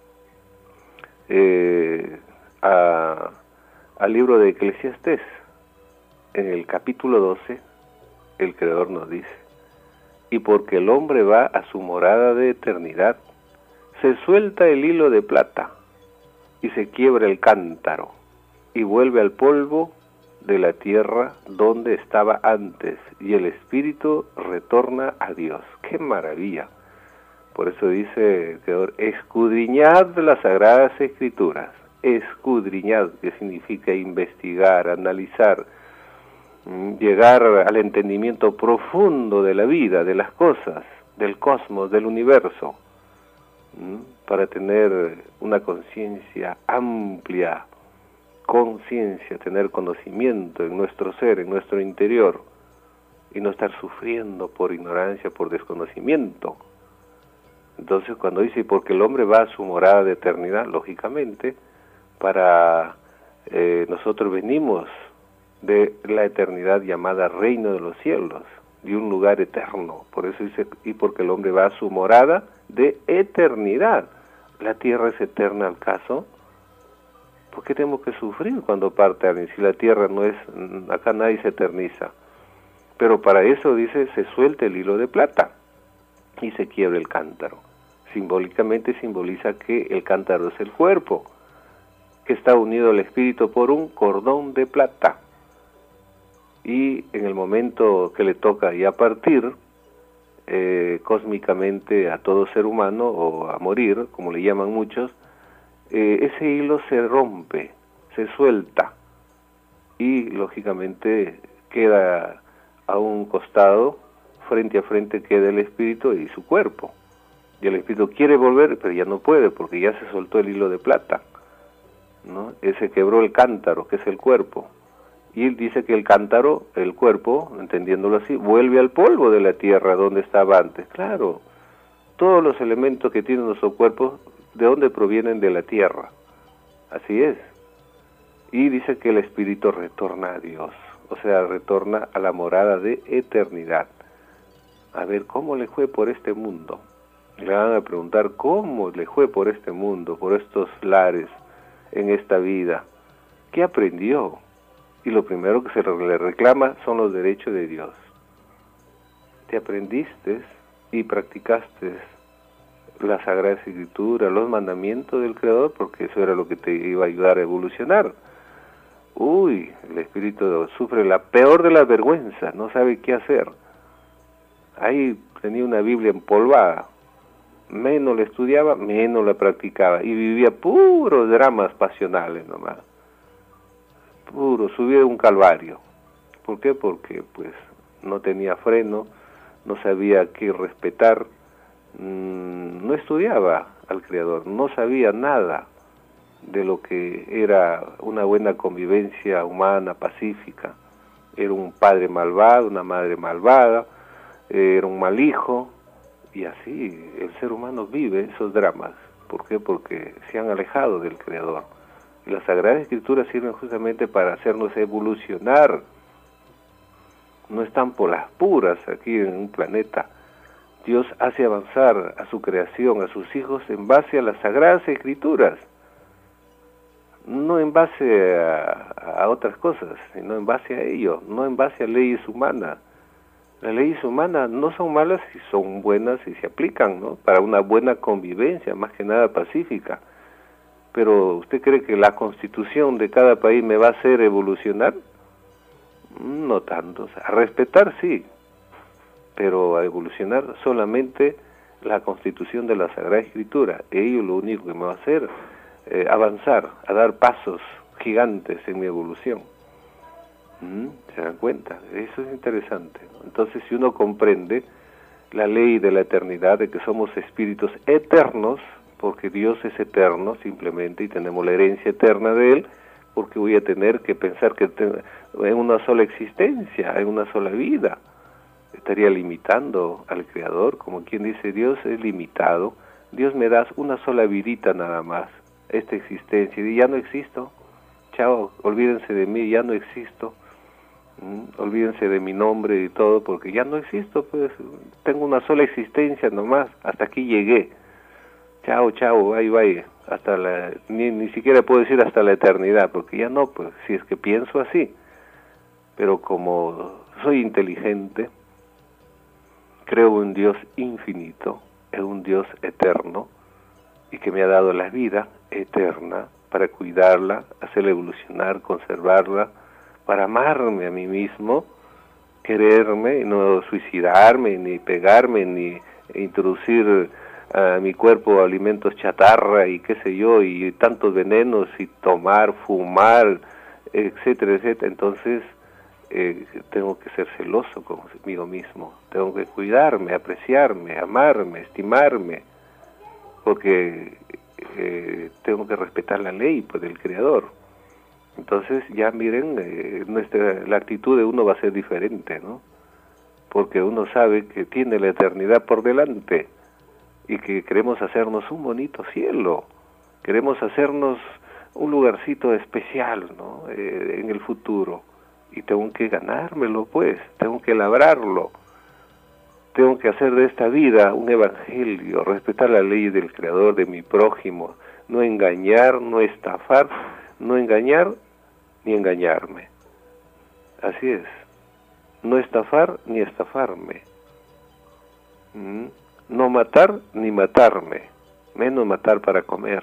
eh, a, al libro de Eclesiastés. En el capítulo doce, el Creador nos dice, y porque el hombre va a su morada de eternidad, se suelta el hilo de plata, y se quiebra el cántaro, y vuelve al polvo de la tierra donde estaba antes, y el espíritu retorna a Dios. ¡Qué maravilla! Por eso dice el Creador, escudriñad las Sagradas Escrituras. Escudriñad, que significa investigar, analizar, llegar al entendimiento profundo de la vida, de las cosas, del cosmos, del universo, para tener una conciencia amplia, conciencia, tener conocimiento en nuestro ser, en nuestro interior, y no estar sufriendo por ignorancia, por desconocimiento. Entonces cuando dice, porque el hombre va a su morada de eternidad, lógicamente, para eh, nosotros venimos de la eternidad llamada reino de los cielos, de un lugar eterno. Por eso dice, y porque el hombre va a su morada de eternidad. ¿La tierra es eterna al caso? ¿Por qué tenemos que sufrir cuando parte alguien? Si la tierra no es, acá nadie se eterniza. Pero para eso, dice, se suelta el hilo de plata y se quiebra el cántaro. Simbólicamente simboliza que el cántaro es el cuerpo, que está unido al espíritu por un cordón de plata. Y en el momento que le toca ya partir, eh, cósmicamente a todo ser humano, o a morir, como le llaman muchos, eh, ese hilo se rompe, se suelta, y lógicamente queda a un costado, frente a frente queda el espíritu y su cuerpo. Y el espíritu quiere volver, pero ya no puede, porque ya se soltó el hilo de plata, ¿no? Ese quebró el cántaro, que es el cuerpo. Y él dice que el cántaro, el cuerpo, entendiéndolo así, vuelve al polvo de la tierra donde estaba antes. Claro, todos los elementos que tiene nuestro cuerpo, ¿de dónde provienen? De la tierra. Así es. Y dice que el espíritu retorna a Dios, o sea, retorna a la morada de eternidad. A ver, ¿cómo le fue por este mundo? Le van a preguntar, ¿cómo le fue por este mundo, por estos lares, en esta vida? ¿Qué aprendió? Y lo primero que se le reclama son los derechos de Dios. Te aprendiste y practicaste la Sagrada Escritura, los mandamientos del Creador, porque eso era lo que te iba a ayudar a evolucionar. Uy, el espíritu sufre la peor de las vergüenzas, no sabe qué hacer. Ahí tenía una Biblia empolvada, menos la estudiaba, menos la practicaba, y vivía puros dramas pasionales nomás. Puro, subía un calvario. ¿Por qué? Porque pues no tenía freno, no sabía qué respetar, mmm, no estudiaba al Creador, no sabía nada de lo que era una buena convivencia humana, pacífica. Era un padre malvado, una madre malvada, era un mal hijo, y así el ser humano vive esos dramas. ¿Por qué? Porque se han alejado del Creador. Y las Sagradas Escrituras sirven justamente para hacernos evolucionar. No están por las puras aquí en un planeta. Dios hace avanzar a su creación, a sus hijos, en base a las Sagradas Escrituras. No en base a, a otras cosas, sino en base a ello, no en base a leyes humanas. Las leyes humanas no son malas si son buenas y se aplican, ¿no? Para una buena convivencia, más que nada pacífica. Pero ¿usted cree que la constitución de cada país me va a hacer evolucionar? No tanto. O sea, a respetar sí, pero a evolucionar solamente la constitución de la Sagrada Escritura. Ello lo único que me va a hacer eh, avanzar, a dar pasos gigantes en mi evolución. ¿Mm? ¿Se dan cuenta? Eso es interesante, ¿no? Entonces, si uno comprende la ley de la eternidad, de que somos espíritus eternos, porque Dios es eterno simplemente y tenemos la herencia eterna de Él, porque voy a tener que pensar que te, en una sola existencia, en una sola vida, estaría limitando al Creador, como quien dice, Dios es limitado, Dios me das una sola vidita nada más, esta existencia, y ya no existo, chao, olvídense de mí, ya no existo, ¿Mm? olvídense de mi nombre y todo, porque ya no existo, pues, tengo una sola existencia nomás, hasta aquí llegué. Chao, chao, bye, bye, hasta la, ni, ni siquiera puedo decir hasta la eternidad, porque ya no, pues, si es que pienso así. Pero como soy inteligente, creo en un Dios infinito, en un Dios eterno, y que me ha dado la vida eterna para cuidarla, hacerla evolucionar, conservarla, para amarme a mí mismo, quererme, no suicidarme, ni pegarme, ni introducir a mi cuerpo alimentos chatarra y qué sé yo, y tantos venenos, y tomar, fumar, etcétera, etcétera. Entonces eh, tengo que ser celoso conmigo mismo, tengo que cuidarme, apreciarme, amarme, estimarme, porque eh, tengo que respetar la ley, pues, del Creador. Entonces ya miren, eh, nuestra, la actitud de uno va a ser diferente, ¿no? Porque uno sabe que tiene la eternidad por delante y que queremos hacernos un bonito cielo, queremos hacernos un lugarcito especial, ¿no? Eh, en el futuro, y tengo que ganármelo, pues, tengo que labrarlo, tengo que hacer de esta vida un evangelio, respetar la ley del Creador, de mi prójimo, no engañar, no estafar, no engañar ni engañarme. Así es, no estafar ni estafarme, ¿Mm? no matar ni matarme, menos matar para comer.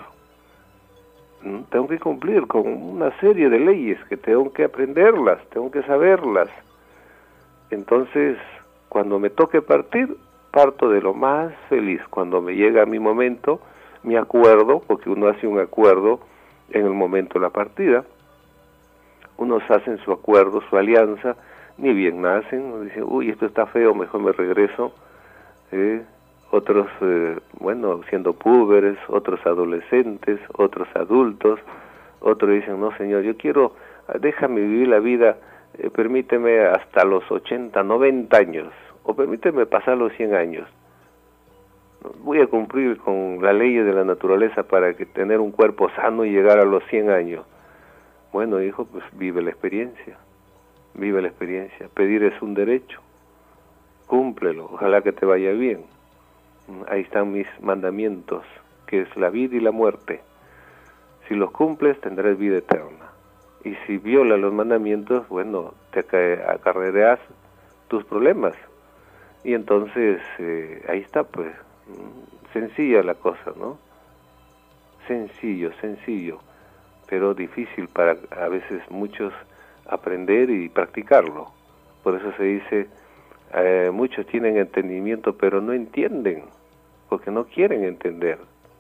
¿Mm? Tengo que cumplir con una serie de leyes que tengo que aprenderlas, tengo que saberlas. Entonces, cuando me toque partir, parto de lo más feliz. Cuando me llega mi momento, mi acuerdo, porque uno hace un acuerdo en el momento de la partida, unos hacen su acuerdo, su alianza, ni bien nacen, dicen, uy, esto está feo, mejor me regreso. ¿Eh? Otros, eh, bueno, siendo púberes, otros adolescentes, otros adultos, otros dicen, no señor, yo quiero, déjame vivir la vida, eh, permíteme hasta los ochenta, noventa años, o permíteme pasar los cien años. Voy a cumplir con la ley de la naturaleza para que tener un cuerpo sano y llegar a los cien años. Bueno, hijo, pues vive la experiencia, vive la experiencia. Pedir es un derecho, cúmplelo, ojalá que te vaya bien. Ahí están mis mandamientos, que es la vida y la muerte. Si los cumples, tendrás vida eterna. Y si violas los mandamientos, bueno, te acarrearás tus problemas. Y entonces, eh, ahí está, pues, sencilla la cosa, ¿no? Sencillo, sencillo, pero difícil para a veces muchos aprender y practicarlo. Por eso se dice, eh, muchos tienen entendimiento, pero no entienden, porque no quieren entender.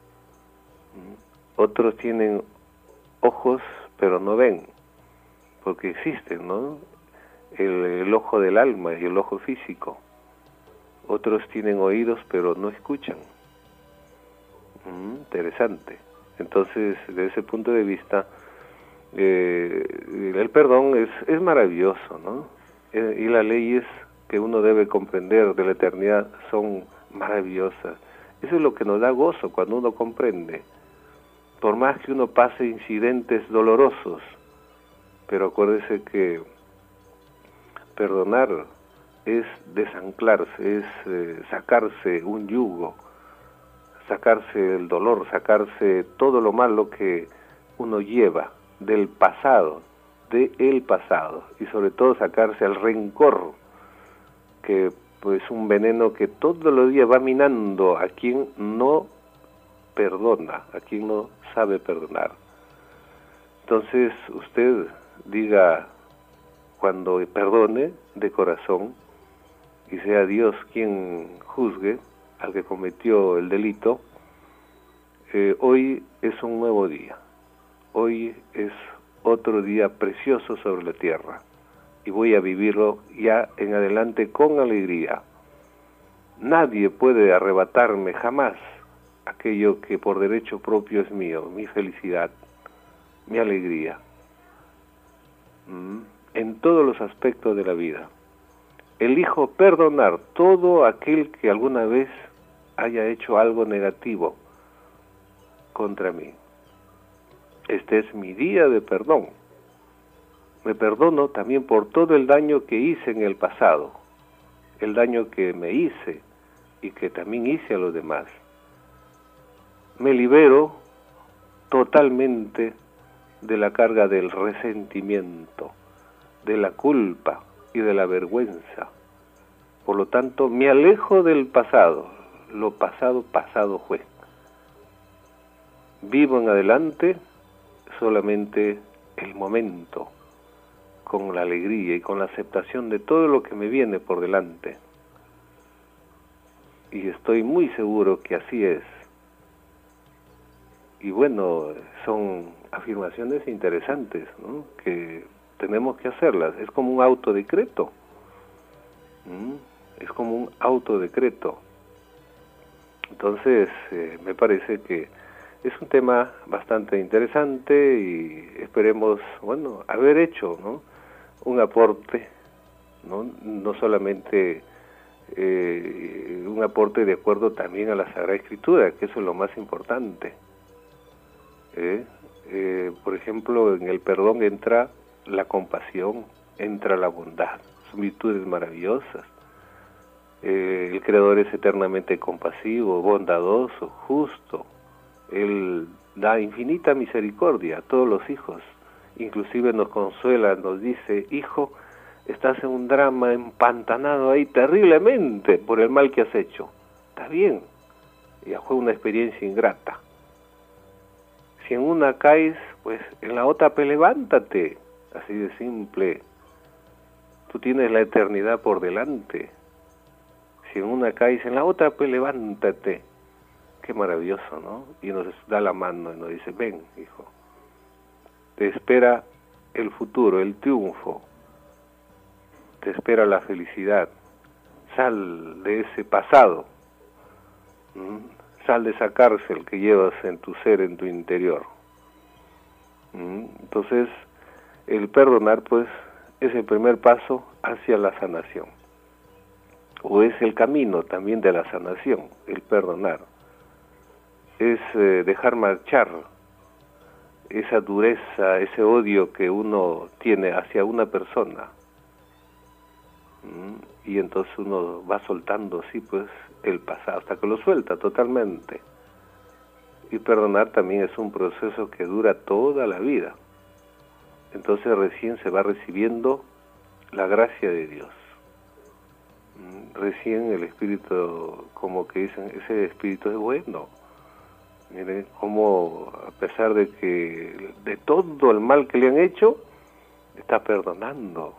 Otros tienen ojos, pero no ven, porque existen, ¿no? El, el ojo del alma y el ojo físico. Otros tienen oídos, pero no escuchan. Mm, interesante. Entonces, desde ese punto de vista, eh, el perdón es, es maravilloso, ¿no? Eh, y las leyes que uno debe comprender de la eternidad son maravillosas. Eso es lo que nos da gozo cuando uno comprende. Por más que uno pase incidentes dolorosos, pero acuérdese que perdonar es desanclarse, es eh, sacarse un yugo, sacarse el dolor, sacarse todo lo malo que uno lleva del pasado, de el pasado, y sobre todo sacarse el rencor, que pues un veneno que todos los días va minando a quien no perdona, a quien no sabe perdonar. Entonces usted diga, cuando perdone de corazón, y sea Dios quien juzgue al que cometió el delito, eh, hoy es un nuevo día, hoy es otro día precioso sobre la tierra, y voy a vivirlo ya en adelante con alegría. Nadie puede arrebatarme jamás aquello que por derecho propio es mío, mi felicidad, mi alegría, ¿Mm? en todos los aspectos de la vida. Elijo perdonar todo aquel que alguna vez haya hecho algo negativo contra mí. Este es mi día de perdón. Me perdono también por todo el daño que hice en el pasado, el daño que me hice y que también hice a los demás. Me libero totalmente de la carga del resentimiento, de la culpa y de la vergüenza. Por lo tanto, me alejo del pasado. Lo pasado, pasado fue. Vivo en adelante solamente el momento, con la alegría y con la aceptación de todo lo que me viene por delante. y estoy muy seguro que así es. Y bueno, son afirmaciones interesantes, ¿no?, que tenemos que hacerlas. Es como un autodecreto. ¿Mm? Es como un autodecreto. Entonces, eh, me parece que es un tema bastante interesante y esperemos, bueno, haber hecho, ¿no?, un aporte, ¿no?, no solamente eh, un aporte de acuerdo también a la Sagrada Escritura, que eso es lo más importante. ¿Eh? Eh, por ejemplo, en el perdón entra la compasión, entra la bondad, son virtudes maravillosas. Eh, el Creador es eternamente compasivo, bondadoso, justo. Él da infinita misericordia a todos los hijos. Inclusive nos consuela, nos dice: hijo, estás en un drama, empantanado ahí terriblemente por el mal que has hecho. Está bien, ya fue una experiencia ingrata. Si en una caes, pues en la otra pues levántate, así de simple. Tú tienes la eternidad por delante. Si en una caes, en la otra pues levántate. Qué maravilloso, ¿no? Y nos da la mano y nos dice: ven, hijo, te espera el futuro, el triunfo, te espera la felicidad. Sal de ese pasado, ¿Mm? Sal de esa cárcel que llevas en tu ser, en tu interior. ¿Mm? Entonces, el perdonar, pues, es el primer paso hacia la sanación, o es el camino también de la sanación, el perdonar. Es eh, dejar marchar esa dureza, ese odio que uno tiene hacia una persona. ¿Mm? Y entonces uno va soltando así pues el pasado, hasta que lo suelta totalmente. Y perdonar también es un proceso que dura toda la vida. Entonces recién se va recibiendo la gracia de Dios. ¿Mm? Recién el Espíritu, como que dicen, ese Espíritu es bueno. Miren cómo, a pesar de que de todo el mal que le han hecho, está perdonando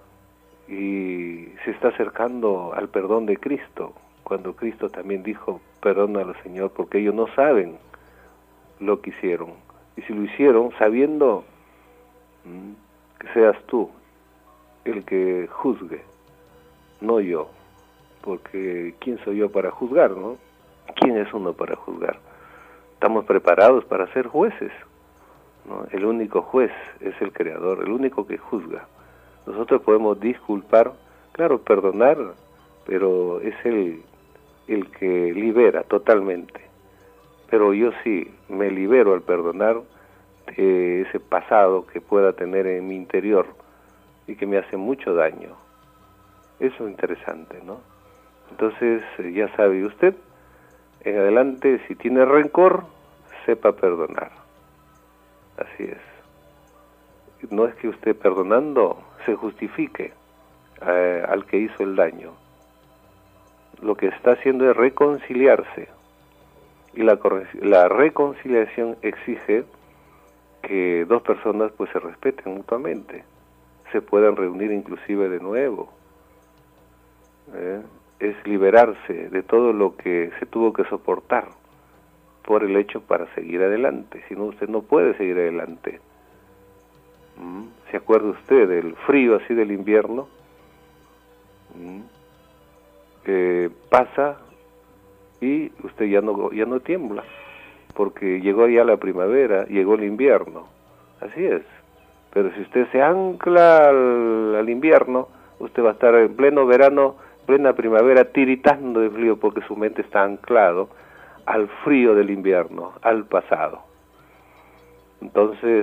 y se está acercando al perdón de Cristo, cuando Cristo también dijo: perdónalo, Señor, porque ellos no saben lo que hicieron. Y si lo hicieron sabiendo, mmm, que seas tú el que juzgue, no yo, porque ¿quién soy yo para juzgar, no? ¿Quién es uno para juzgar? Estamos preparados para ser jueces, ¿no? El único juez es el Creador, el único que juzga. Nosotros podemos disculpar, claro, perdonar, pero es el, el que libera totalmente. Pero yo sí me libero al perdonar de ese pasado que pueda tener en mi interior y que me hace mucho daño. Eso es interesante, ¿no? Entonces, ya sabe usted, en adelante, si tiene rencor, sepa perdonar. Así es. No es que usted perdonando se justifique eh, al que hizo el daño. Lo que está haciendo es reconciliarse. Y la, la reconciliación exige que dos personas pues se respeten mutuamente, se puedan reunir inclusive de nuevo. ¿Eh? Es liberarse de todo lo que se tuvo que soportar por el hecho para seguir adelante. Si no, usted no puede seguir adelante. ¿Mm? ¿Se acuerda usted del frío así del invierno? ¿Mm? Eh, pasa y usted ya no, ya no tiembla, porque llegó ya la primavera, llegó el invierno. Así es. Pero si usted se ancla al, al invierno, usted va a estar en pleno verano, plena primavera, tiritando de frío, porque su mente está anclado al frío del invierno, al pasado. Entonces,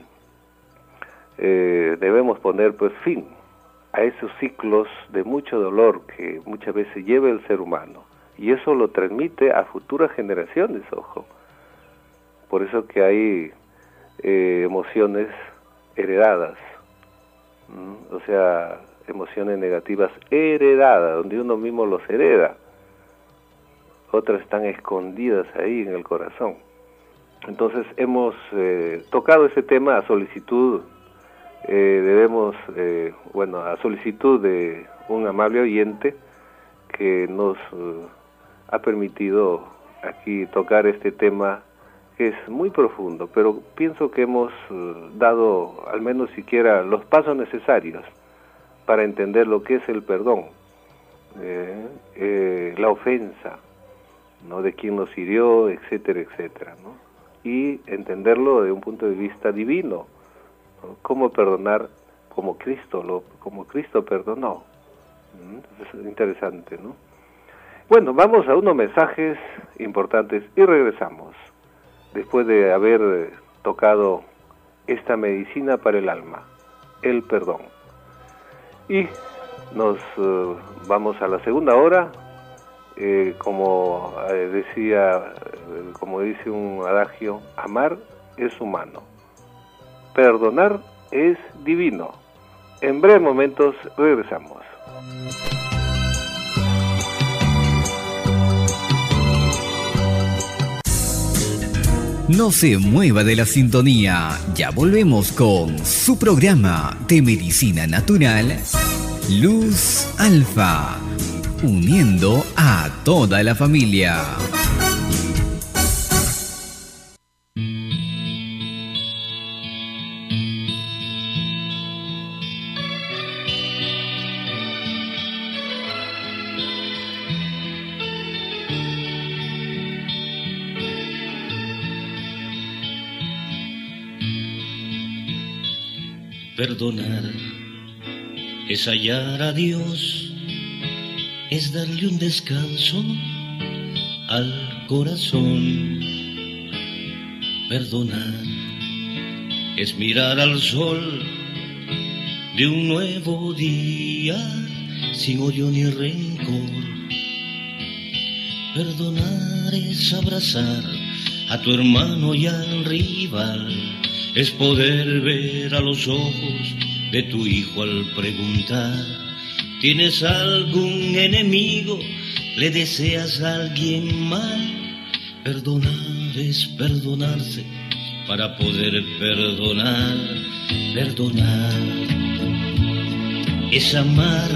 eh, debemos poner pues fin a esos ciclos de mucho dolor que muchas veces lleva el ser humano, y eso lo transmite a futuras generaciones, ojo. Por eso que hay eh, emociones heredadas, ¿Mm? o sea, emociones negativas heredadas, donde uno mismo los hereda. Otras están escondidas ahí en el corazón. Entonces hemos eh, tocado ese tema a solicitud, eh, debemos, eh, bueno, a solicitud de un amable oyente que nos, ha permitido aquí tocar este tema que es muy profundo, pero pienso que hemos uh, dado al menos siquiera los pasos necesarios para entender lo que es el perdón, eh, eh, la ofensa, ¿no?, de quien nos hirió, etcétera, etcétera, ¿no? Y entenderlo de un punto de vista divino, ¿no? Cómo perdonar como Cristo, lo, como Cristo perdonó. ¿Mm? Es interesante, ¿no? Bueno, vamos a unos mensajes importantes y regresamos, después de haber tocado esta medicina para el alma, el perdón. Y nos uh, vamos a la segunda hora, eh, como eh, decía, eh, como dice un adagio, amar es humano, perdonar es divino. En breves momentos regresamos. No se mueva de la sintonía, ya volvemos con su programa de medicina natural, Luz Alfa, uniendo a toda la familia. Perdonar es hallar a Dios, es darle un descanso al corazón. Perdonar es mirar al sol de un nuevo día sin odio ni rencor. Perdonar es abrazar a tu hermano y al rival, es poder ver a los ojos de tu hijo al preguntar: ¿tienes algún enemigo? ¿Le deseas a alguien mal? Perdonar es perdonarse para poder perdonar. Perdonar es amar.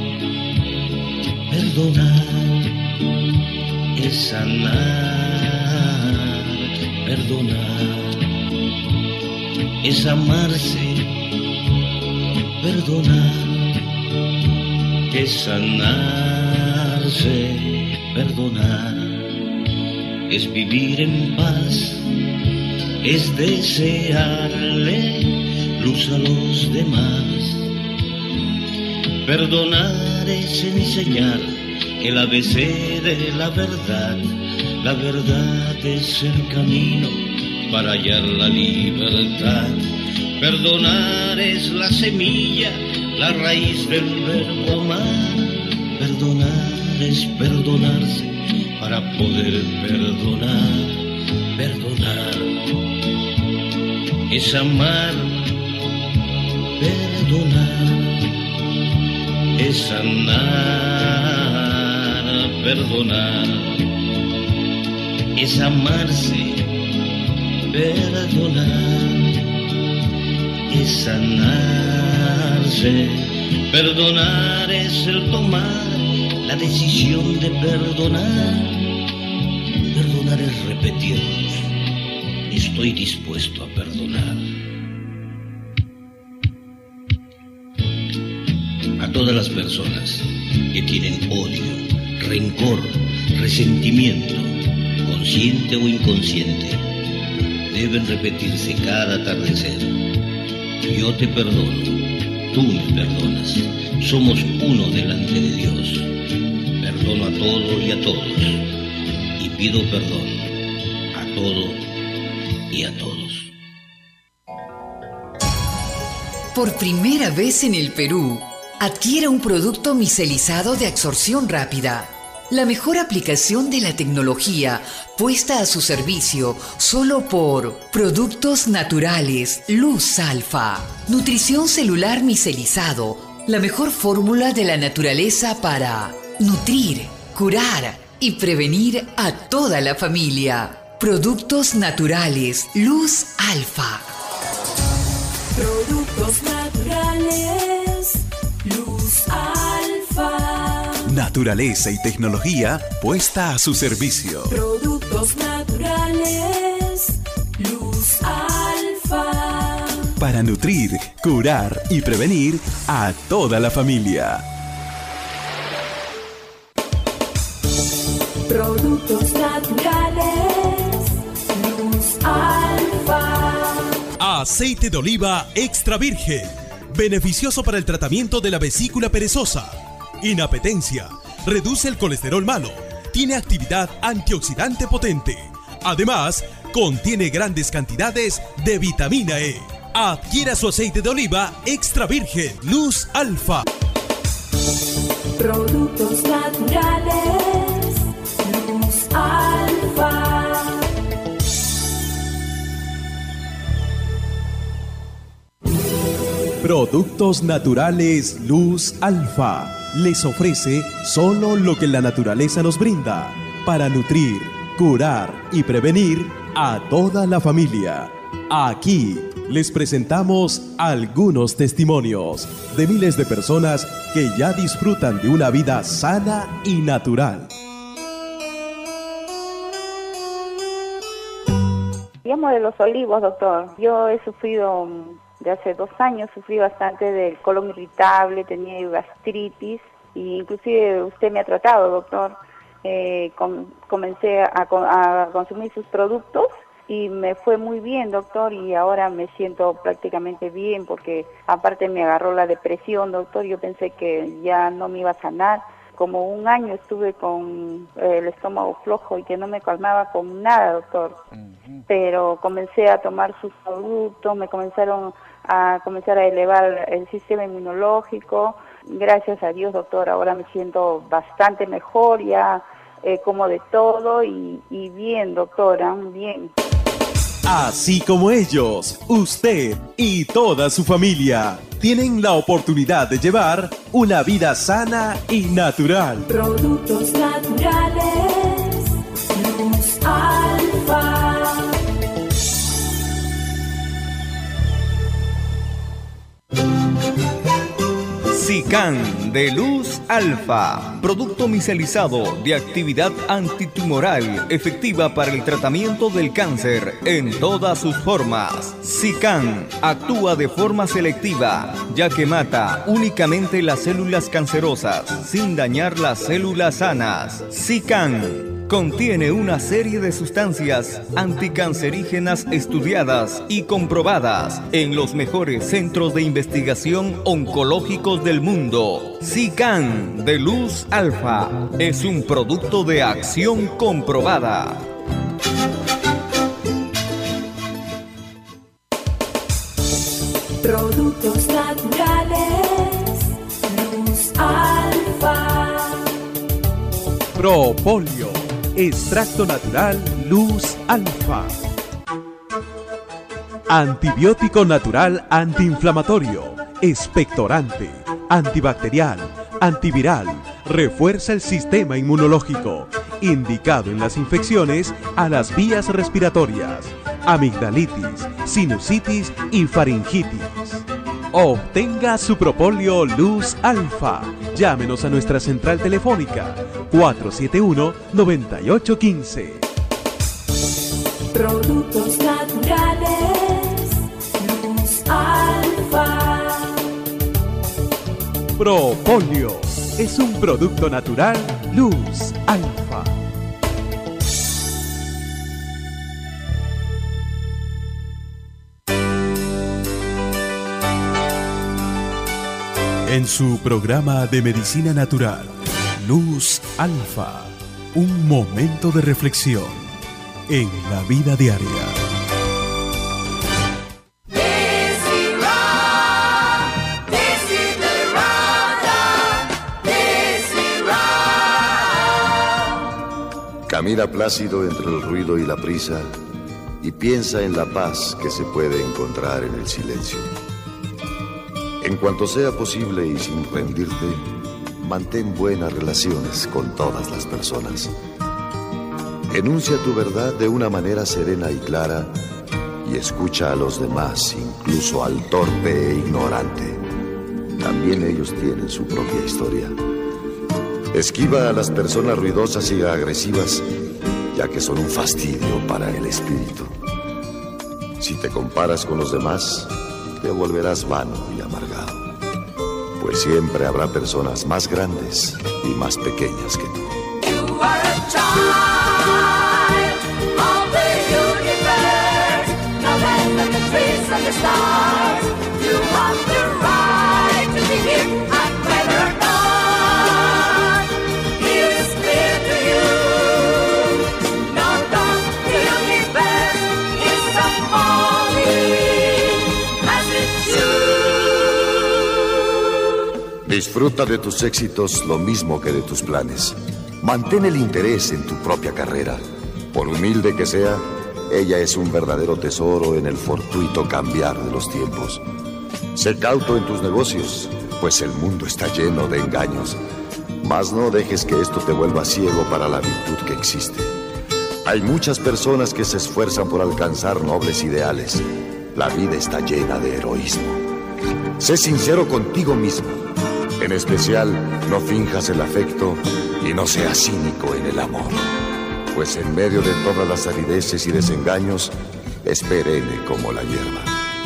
Perdonar es sanar. Perdonar es amarse, perdonar, es sanarse, perdonar, es vivir en paz, es desearle luz a los demás. Perdonar es enseñar el A B C de la verdad, la verdad es el camino para hallar la libertad. Perdonar es la semilla, la raíz del verbo amar. Perdonar es perdonarse para poder perdonar. Perdonar es amar. Perdonar es sanar. Perdonar es amarse. Perdonar es sanarse. Perdonar es el tomar la decisión de perdonar. Perdonar es repetirnos: estoy dispuesto a perdonar. A todas las personas que tienen odio, rencor, resentimiento, consciente o inconsciente, deben repetirse cada atardecer: yo te perdono, tú me perdonas, somos uno delante de Dios. Perdono a todo y a todos, y pido perdón a todo y a todos. Por primera vez en el Perú, adquiera un producto micelizado de absorción rápida. La mejor aplicación de la tecnología puesta a su servicio solo por Productos Naturales Luz Alfa. Nutrición celular micelizado, la mejor fórmula de la naturaleza para nutrir, curar y prevenir a toda la familia. Productos Naturales Luz Alfa. Productos Naturales Luz Alfa. Naturaleza y tecnología puesta a su servicio. Productos naturales, Luz Alfa. Para nutrir, curar y prevenir a toda la familia. Productos naturales, Luz Alfa. Aceite de oliva extra virgen. Beneficioso para el tratamiento de la vesícula perezosa. Inapetencia. Reduce el colesterol malo. Tiene actividad antioxidante potente. Además, contiene grandes cantidades de vitamina E. Adquiera su aceite de oliva extra virgen Luz Alfa. Productos naturales, Luz Alfa. Productos naturales Luz Alfa les ofrece solo lo que la naturaleza nos brinda para nutrir, curar y prevenir a toda la familia. Aquí les presentamos algunos testimonios de miles de personas que ya disfrutan de una vida sana y natural. Llamo de Los Olivos, doctor. Yo he sufrido, de hace dos años, sufrí bastante del colon irritable, tenía gastritis, y inclusive usted me ha tratado, doctor. Eh, com comencé a, a consumir sus productos y me fue muy bien, doctor, y ahora me siento prácticamente bien porque aparte me agarró la depresión, doctor. Yo pensé que ya no me iba a sanar. Como un año estuve con eh, el estómago flojo y que no me calmaba con nada, doctor. Uh-huh. Pero comencé a tomar sus productos, me comenzaron a comenzar a elevar el sistema inmunológico. Gracias a Dios, doctor, ahora me siento bastante mejor, ya eh, como de todo y, y bien, doctora, bien. Así como ellos, usted y toda su familia tienen la oportunidad de llevar una vida sana y natural. Productos naturales, Luz Alfa. Sican de Luz Alfa, producto micellizado de actividad antitumoral efectiva para el tratamiento del cáncer en todas sus formas. Sican actúa de forma selectiva, ya que mata únicamente las células cancerosas sin dañar las células sanas. Sican contiene una serie de sustancias anticancerígenas estudiadas y comprobadas en los mejores centros de investigación oncológicos del mundo. Sican de Luz Alfa es un producto de acción comprobada. Productos naturales, Luz Alfa. Propolio, extracto natural Luz Alfa. Antibiótico natural antiinflamatorio, expectorante, antibacterial, antiviral, refuerza el sistema inmunológico, indicado en las infecciones a las vías respiratorias, amigdalitis, sinusitis y faringitis. Obtenga su Propolio Luz Alfa. Llámenos a nuestra central telefónica cuatro siete uno, nueve ocho uno cinco. Productos naturales, Luz Alfa. Propolio es un producto natural Luz Alfa. En su programa de medicina natural, Luz Alfa, un momento de reflexión en la vida diaria. Camina plácido entre el ruido y la prisa y piensa en la paz que se puede encontrar en el silencio. En cuanto sea posible y sin rendirte, mantén buenas relaciones con todas las personas. Enuncia tu verdad de una manera serena y clara y escucha a los demás, incluso al torpe e ignorante. También ellos tienen su propia historia. Esquiva a las personas ruidosas y agresivas, ya que son un fastidio para el espíritu. Si te comparas con los demás, te volverás vano y amargado, pues siempre habrá personas más grandes y más pequeñas que tú. You are a child of the universe, no less than the trees and the stars. You have the right to be here, and whether or not it is clear to you, no doubt the universe is unfolding as it should. Disfruta de tus éxitos lo mismo que de tus planes. Mantén el interés en tu propia carrera. Por humilde que sea, ella es un verdadero tesoro en el fortuito cambiar de los tiempos. Sé cauto en tus negocios, pues el mundo está lleno de engaños. Mas no dejes que esto te vuelva ciego para la virtud que existe. Hay muchas personas que se esfuerzan por alcanzar nobles ideales. La vida está llena de heroísmo. Sé sincero contigo mismo. En especial, no finjas el afecto y no seas cínico en el amor, pues en medio de todas las arideces y desengaños, es perenne como la hierba.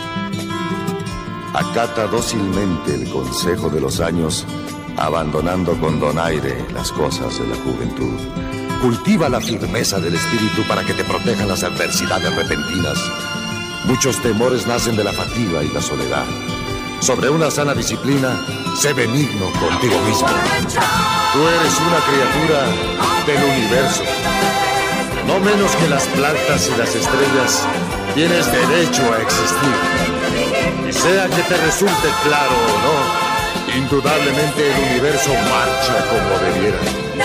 Acata dócilmente el consejo de los años, abandonando con donaire las cosas de la juventud. Cultiva la firmeza del espíritu para que te protejan las adversidades repentinas. Muchos temores nacen de la fatiga y la soledad. Sobre una sana disciplina, sé benigno contigo mismo. Tú eres una criatura del universo. No menos que las plantas y las estrellas, tienes derecho a existir. Y sea que te resulte claro o no, indudablemente el universo marcha como debiera.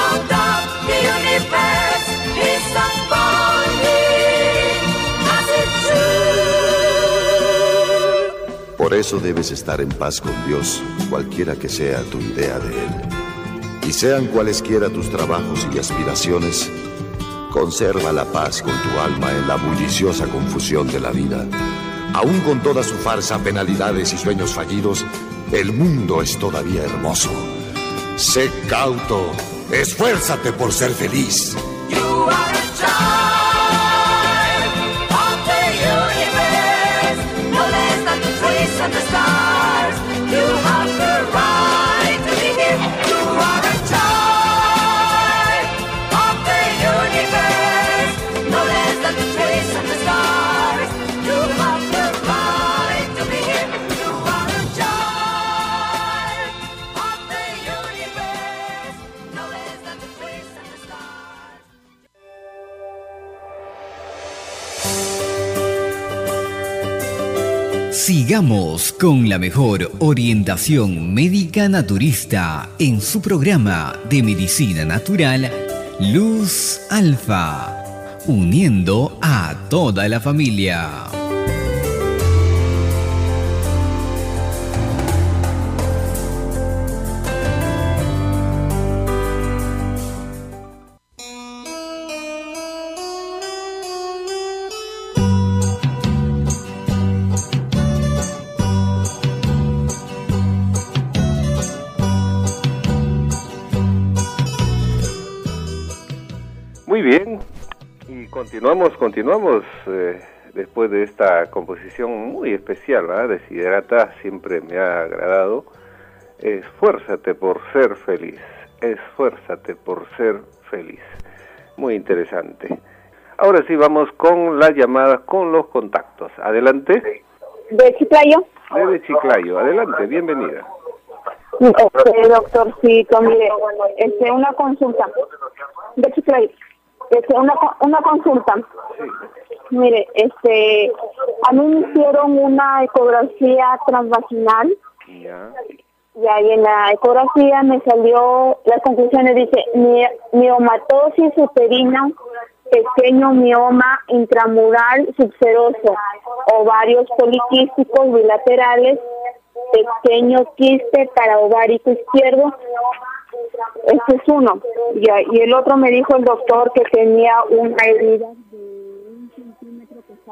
Por eso debes estar en paz con Dios, cualquiera que sea tu idea de Él. Y sean cualesquiera tus trabajos y aspiraciones, conserva la paz con tu alma en la bulliciosa confusión de la vida. Aún con toda su farsa, penalidades y sueños fallidos, el mundo es todavía hermoso. Sé cauto, esfuérzate por ser feliz. You are a child of the universe, no less than the trees and the stars. You have the right to be here. You are a child of the universe, no less than the trees and the stars. You have the right to be here. You are a child of the universe, no less than the trees and the stars. Sigamos con la mejor orientación médica naturista en su programa de medicina natural Luz Alfa, uniendo a toda la familia. Muy bien, y continuamos, continuamos eh, después de esta composición muy especial, ¿verdad? Desiderata, siempre me ha agradado. Esfuérzate por ser feliz, esfuérzate por ser feliz. Muy interesante. Ahora sí, vamos con las llamadas, con los contactos. Adelante. ¿De Chiclayo? De Chiclayo, adelante, bienvenida. Este, doctorcito, mire, este, una consulta. De Chiclayo. Este, una, una consulta. Sí. Mire, este, a mí me hicieron una ecografía transvaginal. Ya. Y ahí en la ecografía me salió, las conclusiones dice, mi, miomatosis uterina, pequeño mioma intramural subseroso, ovarios poliquísticos bilaterales, pequeño quiste para ovárico izquierdo. Este es uno. Y, y el otro me dijo el doctor que tenía una herida de un centímetro que estaba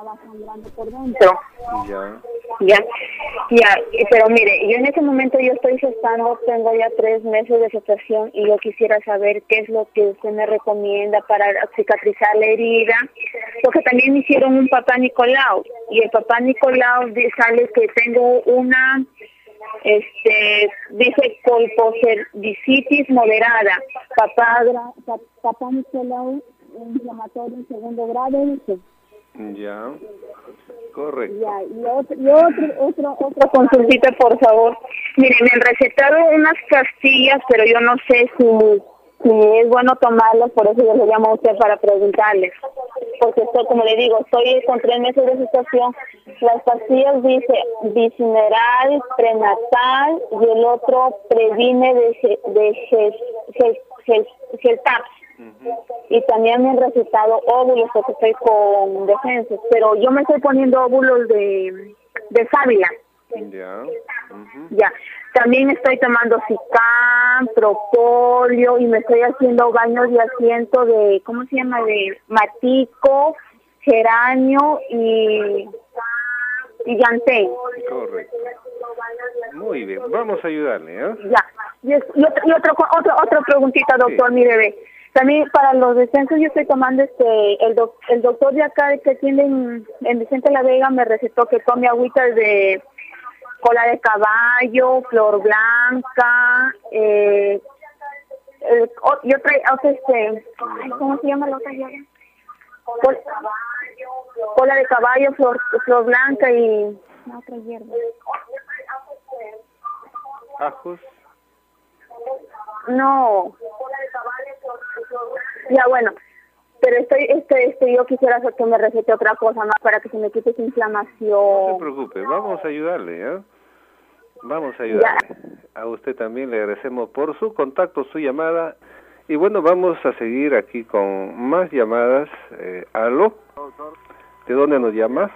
estaba sangrando por dentro. Ya. Ya, ya, pero mire, yo en ese momento yo estoy gestando, tengo ya tres meses de gestación y yo quisiera saber qué es lo que usted me recomienda para cicatrizar la herida, porque también me hicieron un papá Nicolau y el papá Nicolau di- sale que tengo una, este, dice colpocervicitis moderada, papá, gra- pa- papá Nicolau inflamatorio en segundo grado, dice. Ya. Correcto. Ya, y otro, y otro, otro, otra consultita, por favor. Mire, me han recetado unas pastillas, pero yo no sé si, si es bueno tomarlas, por eso yo le llamo a usted para preguntarle. Porque estoy, como le digo, estoy con tres meses de gestación. Las pastillas dice bicineral, prenatal, y el otro previne de, ge- de gel, gel, gel, Geltaps. Y también me han recetado óvulos porque estoy con defensas, pero yo me estoy poniendo óvulos de, de sábila. Ya. Ujú. Ya, también estoy tomando Zicam, Propolio y me estoy haciendo baños de asiento de, ¿cómo se llama? De matico, geranio y, y llantén. Correcto. Muy bien, vamos a ayudarle, ¿eh? Ya, y, es- y otro, y otro, otro, otra preguntita, doctor, mi bebé. También para los descensos yo estoy tomando este, el, doc, el doctor de acá que atiende en, en Vicente La Vega me recetó que tome agüitas de cola de caballo, flor blanca, eh, el, o- y otra, otra este, ay, ¿cómo se llama la otra hierba? Col- cola de caballo, flor, flor blanca y la otra hierba. Ajos. No. Ya, bueno, pero estoy, este, este, yo quisiera que me recete otra cosa más para que se me quite esa No inflamación. se preocupe, vamos a ayudarle, ¿eh? Vamos a ayudarle. A usted también le agradecemos por su contacto, su llamada. Y bueno, vamos a seguir aquí con más llamadas. Eh, ¿Aló? ¿De dónde nos llama?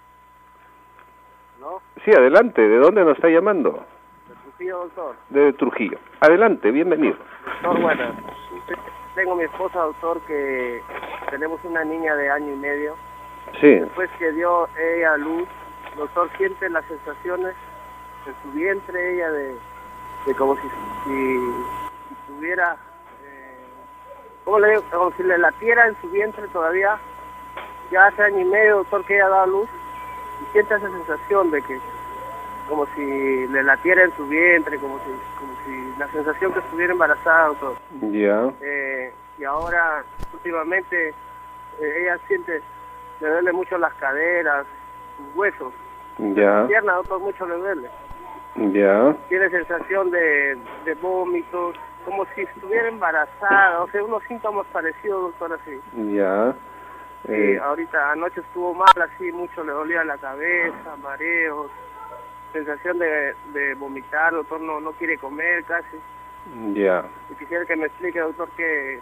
¿No? Sí, adelante. ¿De dónde nos está llamando? De Trujillo, doctor. De Trujillo. Adelante, bienvenido. Doctor, bueno, tengo mi esposa, doctor, que tenemos una niña de año y medio. Sí. Después que dio ella a luz, doctor, siente las sensaciones en su vientre, ella de, de como si, si, si tuviera, eh, ¿cómo le digo? Como si le latiera en su vientre todavía. Ya hace año y medio, doctor, que ella da a luz y siente esa sensación de que como si le latiera en su vientre, como si, como si la sensación que estuviera embarazada, doctor. Ya. Eh, y ahora, últimamente, eh, ella siente, le duele mucho las caderas, sus huesos. Ya. La pierna, doctor, mucho le duele. Ya. Tiene sensación de, de vómitos, como si estuviera embarazada, o sea, unos síntomas parecidos, doctor, así. Ya. Y Eh, ahorita anoche estuvo mal, así, mucho le dolía la cabeza, mareos, sensación de, de vomitar, doctor, no, no quiere comer casi. ya. Y quisiera que me explique, doctor, que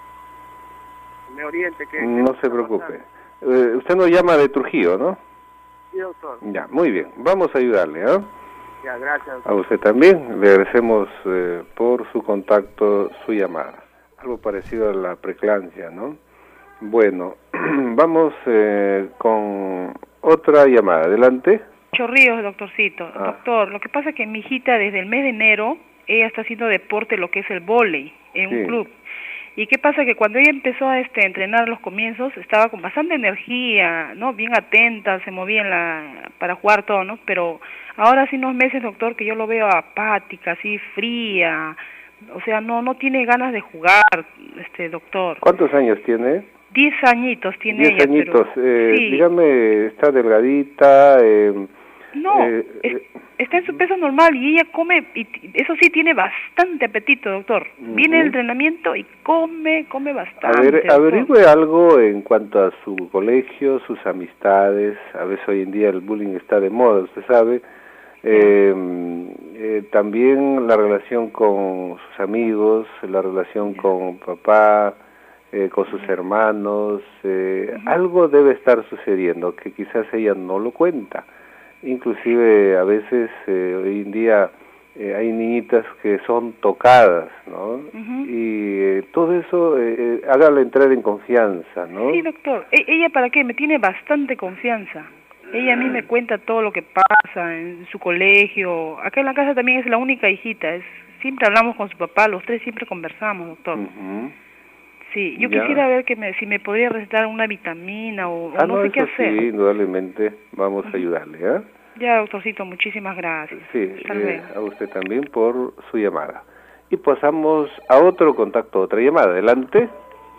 me oriente. Que, No se preocupe. Eh, usted nos llama de Trujillo, ¿no? Sí, doctor. Ya, muy bien. Vamos a ayudarle, ¿eh? Ya, gracias, doctor. A usted también. Le agradecemos eh, por su contacto, su llamada. Algo parecido a la preeclampsia, ¿no? Bueno, vamos eh, con otra llamada. Adelante. Chorrillos, doctorcito. Ah. Doctor, lo que pasa es que mi hijita desde el mes de enero, ella está haciendo deporte, lo que es el vóley, en Sí. un club. ¿Y qué pasa? Que cuando ella empezó a este, entrenar a los comienzos, estaba con bastante energía, ¿no? Bien atenta, se movía en la, para jugar todo, ¿no? Pero ahora hace unos meses, doctor, que yo lo veo apática, así, fría, o sea, no no tiene ganas de jugar, este doctor. ¿Cuántos años tiene? Diez añitos tiene Diez ella, añitos. pero... Eh, sí. Dígame, ¿está delgadita? Eh, No, eh, es- eh, está en su peso normal y ella come, y t- eso sí, tiene bastante apetito, doctor. Viene el Ujú. entrenamiento y come, come a bastante, ver, doctor. averigüe algo en cuanto a su colegio, sus amistades. A veces hoy en día el bullying está de moda, usted sabe. Eh, eh, también la relación con sus amigos, la relación con papá, eh, con sus hermanos. Eh, algo debe estar sucediendo que quizás ella no lo cuenta. Inclusive a veces eh, hoy en día eh, hay niñitas que son tocadas, ¿no? Ujú. Y eh, todo eso, eh, eh, hágala entrar en confianza, ¿no? Sí, doctor. E- ella, ¿para qué? Me tiene bastante confianza. Ella a mí me cuenta todo lo que pasa en su colegio. Acá en la casa también es la única hijita. Es, siempre hablamos con su papá, los tres siempre conversamos, doctor. Ujú. Sí, yo Ya. quisiera ver que me, si me podría recetar una vitamina o, o Ah, no, no, sé qué eso hacer. sí, indudablemente vamos a ayudarle, ¿eh? Ya, doctorcito, muchísimas gracias. Sí, Hasta eh, luego. a usted también por su llamada. Y pasamos a otro contacto, otra llamada. Adelante.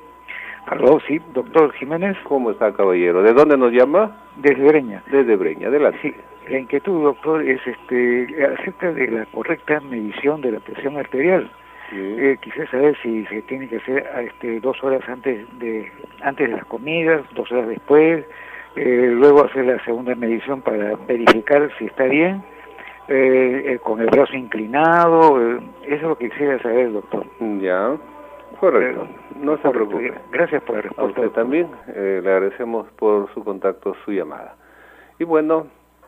Aló, sí, doctor Jiménez. ¿Cómo está, caballero? ¿De dónde nos llama? Desde Breña. Desde Breña, adelante. Sí, la inquietud, doctor, es este acerca de la correcta medición de la presión arterial. Sí. Eh, quisiera saber si se tiene que hacer este, dos horas antes de antes de las comidas, dos horas después, eh, luego hacer la segunda medición para verificar si está bien, eh, eh, con el brazo inclinado. Eh, eso es lo que quisiera saber, doctor. Ya, correcto. No se Correcto. preocupe. Gracias por la A respuesta. usted también, eh, le agradecemos por su contacto, su llamada. Y bueno,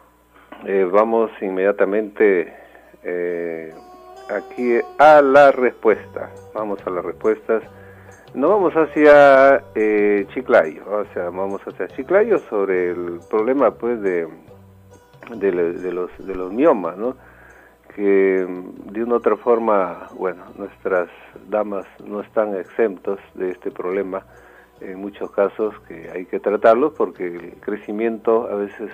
eh, vamos inmediatamente eh, aquí a la respuesta. Vamos a las respuestas. No vamos hacia eh, Chiclayo, o sea, vamos hacia Chiclayo sobre el problema, pues, de, de, le- de los de los miomas, ¿no? Que de una u otra forma, bueno, nuestras damas no están exentos de este problema, en muchos casos que hay que tratarlos porque el crecimiento a veces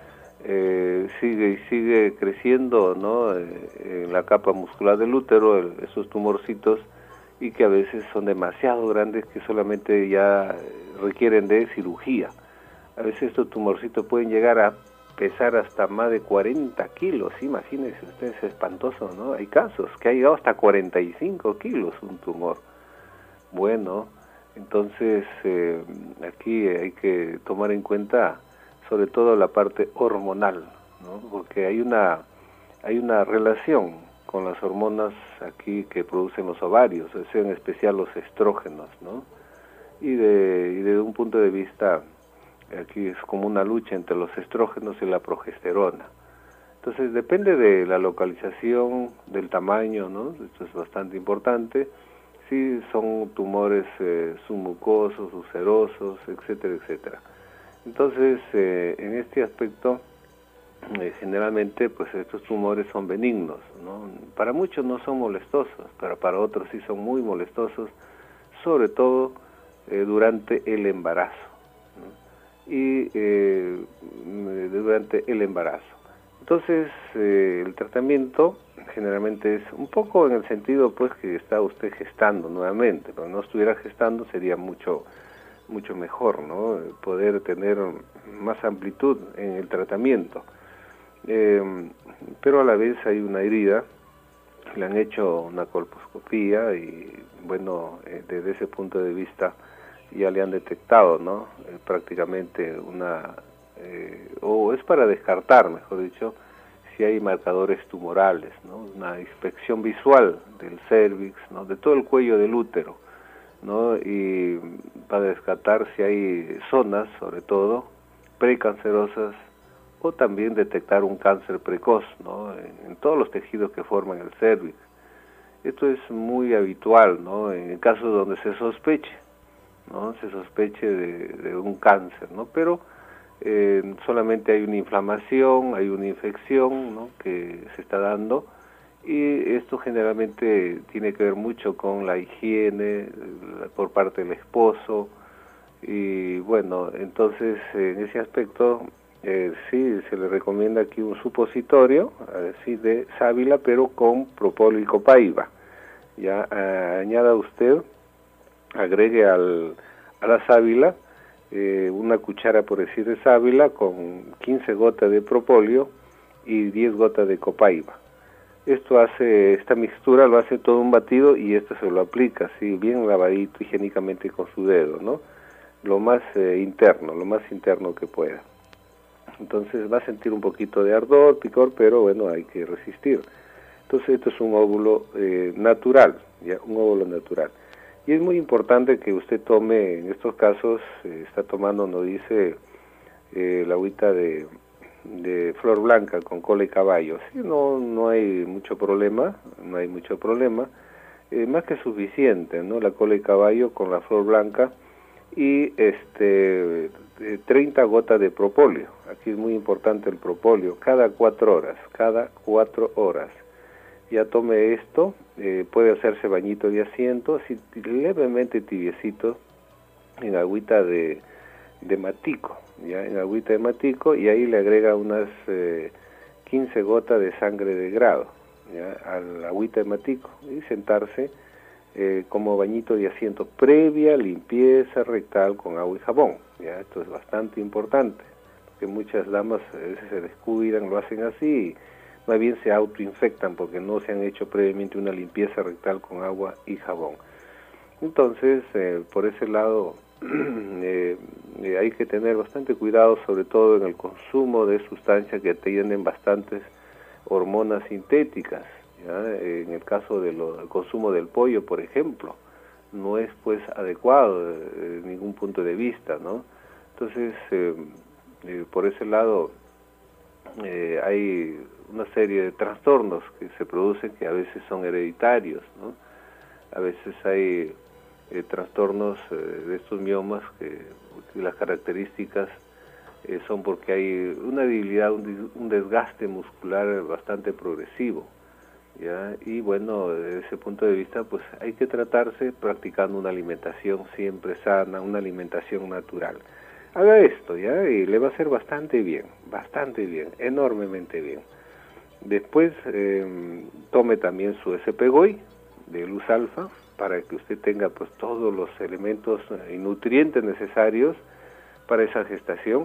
eh, sigue y sigue creciendo, ¿no? Eh, en la capa muscular del útero, el- esos tumorcitos, y que a veces son demasiado grandes que solamente ya requieren de cirugía. A veces estos tumorcitos pueden llegar a pesar hasta más de cuarenta kilos, imagínense ustedes, es espantoso, ¿no? Hay casos que ha llegado hasta cuarenta y cinco kilos un tumor. Bueno, entonces eh, aquí hay que tomar en cuenta sobre todo la parte hormonal, ¿no? Porque hay una, hay una relación con las hormonas aquí que producen los ovarios, o sea, en especial los estrógenos, ¿no? Y de, y de un punto de vista, aquí es como una lucha entre los estrógenos y la progesterona. Entonces depende de la localización, del tamaño, ¿no? Esto es bastante importante. Sí, son tumores eh, submucosos, ulcerosos, etcétera, etcétera. Entonces, eh, en este aspecto, eh, generalmente, pues estos tumores son benignos, ¿no? Para muchos no son molestosos, pero para otros sí son muy molestosos, sobre todo eh, durante el embarazo, ¿no? Y eh, durante el embarazo. Entonces, eh, el tratamiento generalmente es un poco en el sentido, pues, que está usted gestando nuevamente, pero no estuviera gestando sería mucho mucho mejor, ¿no? Poder tener más amplitud en el tratamiento. Eh, pero a la vez hay una herida, le han hecho una colposcopía y, bueno, eh, desde ese punto de vista ya le han detectado, ¿no? Eh, prácticamente una, eh, o es para descartar, mejor dicho, si hay marcadores tumorales, ¿no? Una inspección visual del cérvix, ¿no? De todo el cuello del útero, ¿no? Y para descartar si hay zonas, sobre todo, precancerosas, o también detectar un cáncer precoz, ¿no? En, en todos los tejidos que forman el cérvix. Esto es muy habitual, ¿no? En casos donde se sospeche, ¿no? Se sospeche de, de un cáncer, ¿no? Pero eh, solamente hay una inflamación, hay una infección, ¿no? Que se está dando, y esto generalmente tiene que ver mucho con la higiene por parte del esposo, y bueno, entonces en ese aspecto eh, sí se le recomienda aquí un supositorio, así de sábila, pero con propóleo y copaiba. Ya eh, añada usted, agregue al, a la sábila eh, una cuchara, por decir, de sábila con quince gotas de propóleo y diez gotas de copaiba. Esto hace, esta mixtura lo hace todo un batido y esto se lo aplica así bien lavadito higiénicamente con su dedo, ¿no? Lo más eh, interno, lo más interno que pueda. Entonces va a sentir un poquito de ardor, picor, pero bueno, hay que resistir. Entonces esto es un óvulo eh, natural, ya, un óvulo natural. Y es muy importante que usted tome, en estos casos, eh, está tomando, nos dice, eh, la agüita de, de flor blanca con cola y caballo. Sí, no, no hay mucho problema, no hay mucho problema, eh, más que suficiente, ¿no? La cola y caballo con la flor blanca, y este eh, treinta gotas de propóleo. Aquí es muy importante el propóleo, cada cuatro horas, cada cuatro horas. Ya tome esto, eh, puede hacerse bañito de asiento, así levemente tibiecito, en agüita de, de matico, ya en agüita de matico, y ahí le agrega unas eh, quince gotas de sangre de grado, ya, al agüita de matico, y sentarse eh, como bañito de asiento, previa limpieza rectal con agua y jabón. Ya, esto es bastante importante, porque muchas damas a veces se descuidan, lo hacen así, y más bien se autoinfectan porque no se han hecho previamente una limpieza rectal con agua y jabón. Entonces, eh, por ese lado, eh, eh, hay que tener bastante cuidado, sobre todo en el consumo de sustancias que tienen bastantes hormonas sintéticas, ¿ya? En el caso del de consumo del pollo, por ejemplo, no es pues adecuado desde ningún punto de vista, ¿no? Entonces, eh, eh, por ese lado, eh, hay una serie de trastornos que se producen que a veces son hereditarios, ¿no? A veces hay eh, trastornos eh, de estos miomas que, que las características eh, son porque hay una debilidad, un, un desgaste muscular bastante progresivo, ¿ya? Y bueno, desde ese punto de vista, pues hay que tratarse practicando una alimentación siempre sana, una alimentación natural. Haga esto, ¿ya? Y le va a hacer bastante bien, bastante bien, enormemente bien. Después eh, tome también su S P G O I de luz alfa para que usted tenga pues todos los elementos y nutrientes necesarios para esa gestación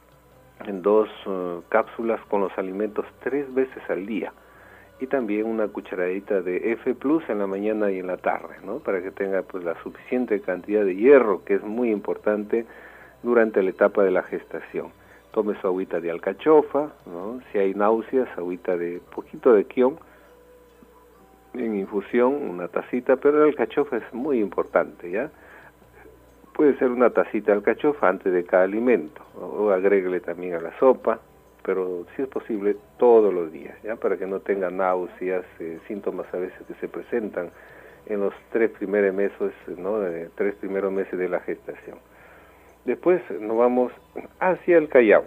en dos uh, cápsulas con los alimentos tres veces al día, y también una cucharadita de F plus en la mañana y en la tarde, ¿no? Para que tenga pues la suficiente cantidad de hierro, que es muy importante durante la etapa de la gestación. Tome su agüita de alcachofa, ¿no? Si hay náuseas, agüita de poquito de quión en infusión, una tacita, pero el alcachofa es muy importante, ¿ya? Puede ser una tacita de alcachofa antes de cada alimento, o, o agréguele también a la sopa, pero si es posible todos los días, ¿ya? Para que no tenga náuseas, eh, síntomas a veces que se presentan en los tres primeros meses, ¿no? Eh, tres primeros meses de la gestación. Después nos vamos hacia el Callao,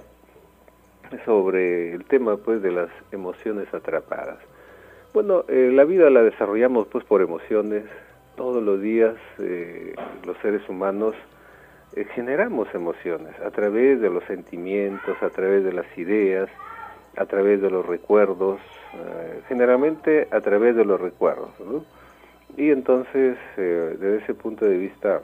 sobre el tema pues de las emociones atrapadas. Bueno, eh, la vida la desarrollamos pues por emociones. Todos los días eh, los seres humanos eh, generamos emociones a través de los sentimientos, a través de las ideas, a través de los recuerdos, eh, generalmente a través de los recuerdos, ¿no? Y entonces, eh, desde ese punto de vista,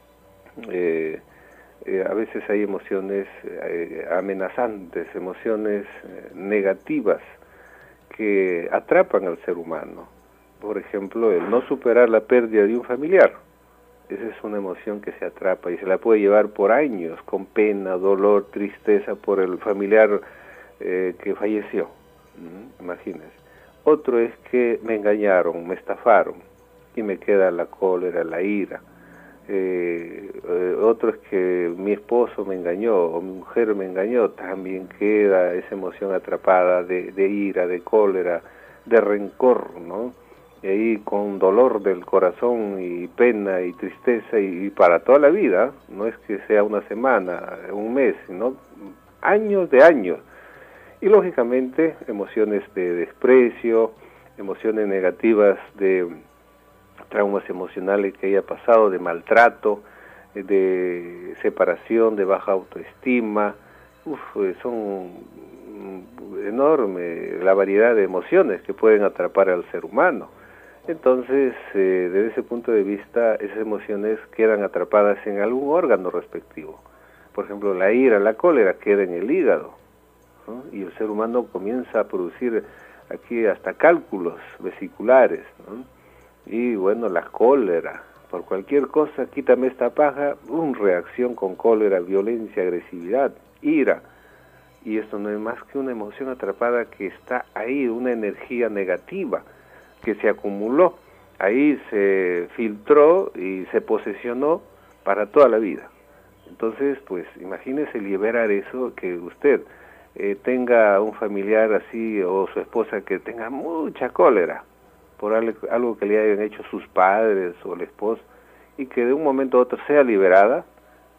eh, Eh, a veces hay emociones eh, amenazantes, emociones eh, negativas que atrapan al ser humano. Por ejemplo, el no superar la pérdida de un familiar. Esa es una emoción que se atrapa y se la puede llevar por años, con pena, dolor, tristeza por el familiar eh, que falleció. ¿Mm? Imagínense. Otro es que me engañaron, me estafaron, y me queda la cólera, la ira. Eh, eh, otro es que mi esposo me engañó o mi mujer me engañó, también queda esa emoción atrapada de, de ira, de cólera, de rencor, ¿no? Y ahí con dolor del corazón y pena y tristeza y, y para toda la vida, no es que sea una semana, un mes, sino años de años. Y lógicamente emociones de desprecio, emociones negativas de traumas emocionales que haya pasado, de maltrato, de separación, de baja autoestima. Uf, son enorme la variedad de emociones que pueden atrapar al ser humano. Entonces, eh, desde ese punto de vista, esas emociones quedan atrapadas en algún órgano respectivo. Por ejemplo, la ira, la cólera queda en el hígado, ¿no? Y el ser humano comienza a producir aquí hasta cálculos vesiculares, ¿no? Y bueno, la cólera, por cualquier cosa, quítame esta paja, una reacción con cólera, violencia, agresividad, ira. Y esto no es más que una emoción atrapada que está ahí, una energía negativa que se acumuló, ahí se filtró y se posesionó para toda la vida. Entonces, pues, imagínese liberar eso, que usted eh, tenga un familiar así o su esposa que tenga mucha cólera por algo que le hayan hecho sus padres o el esposo, y que de un momento a otro sea liberada,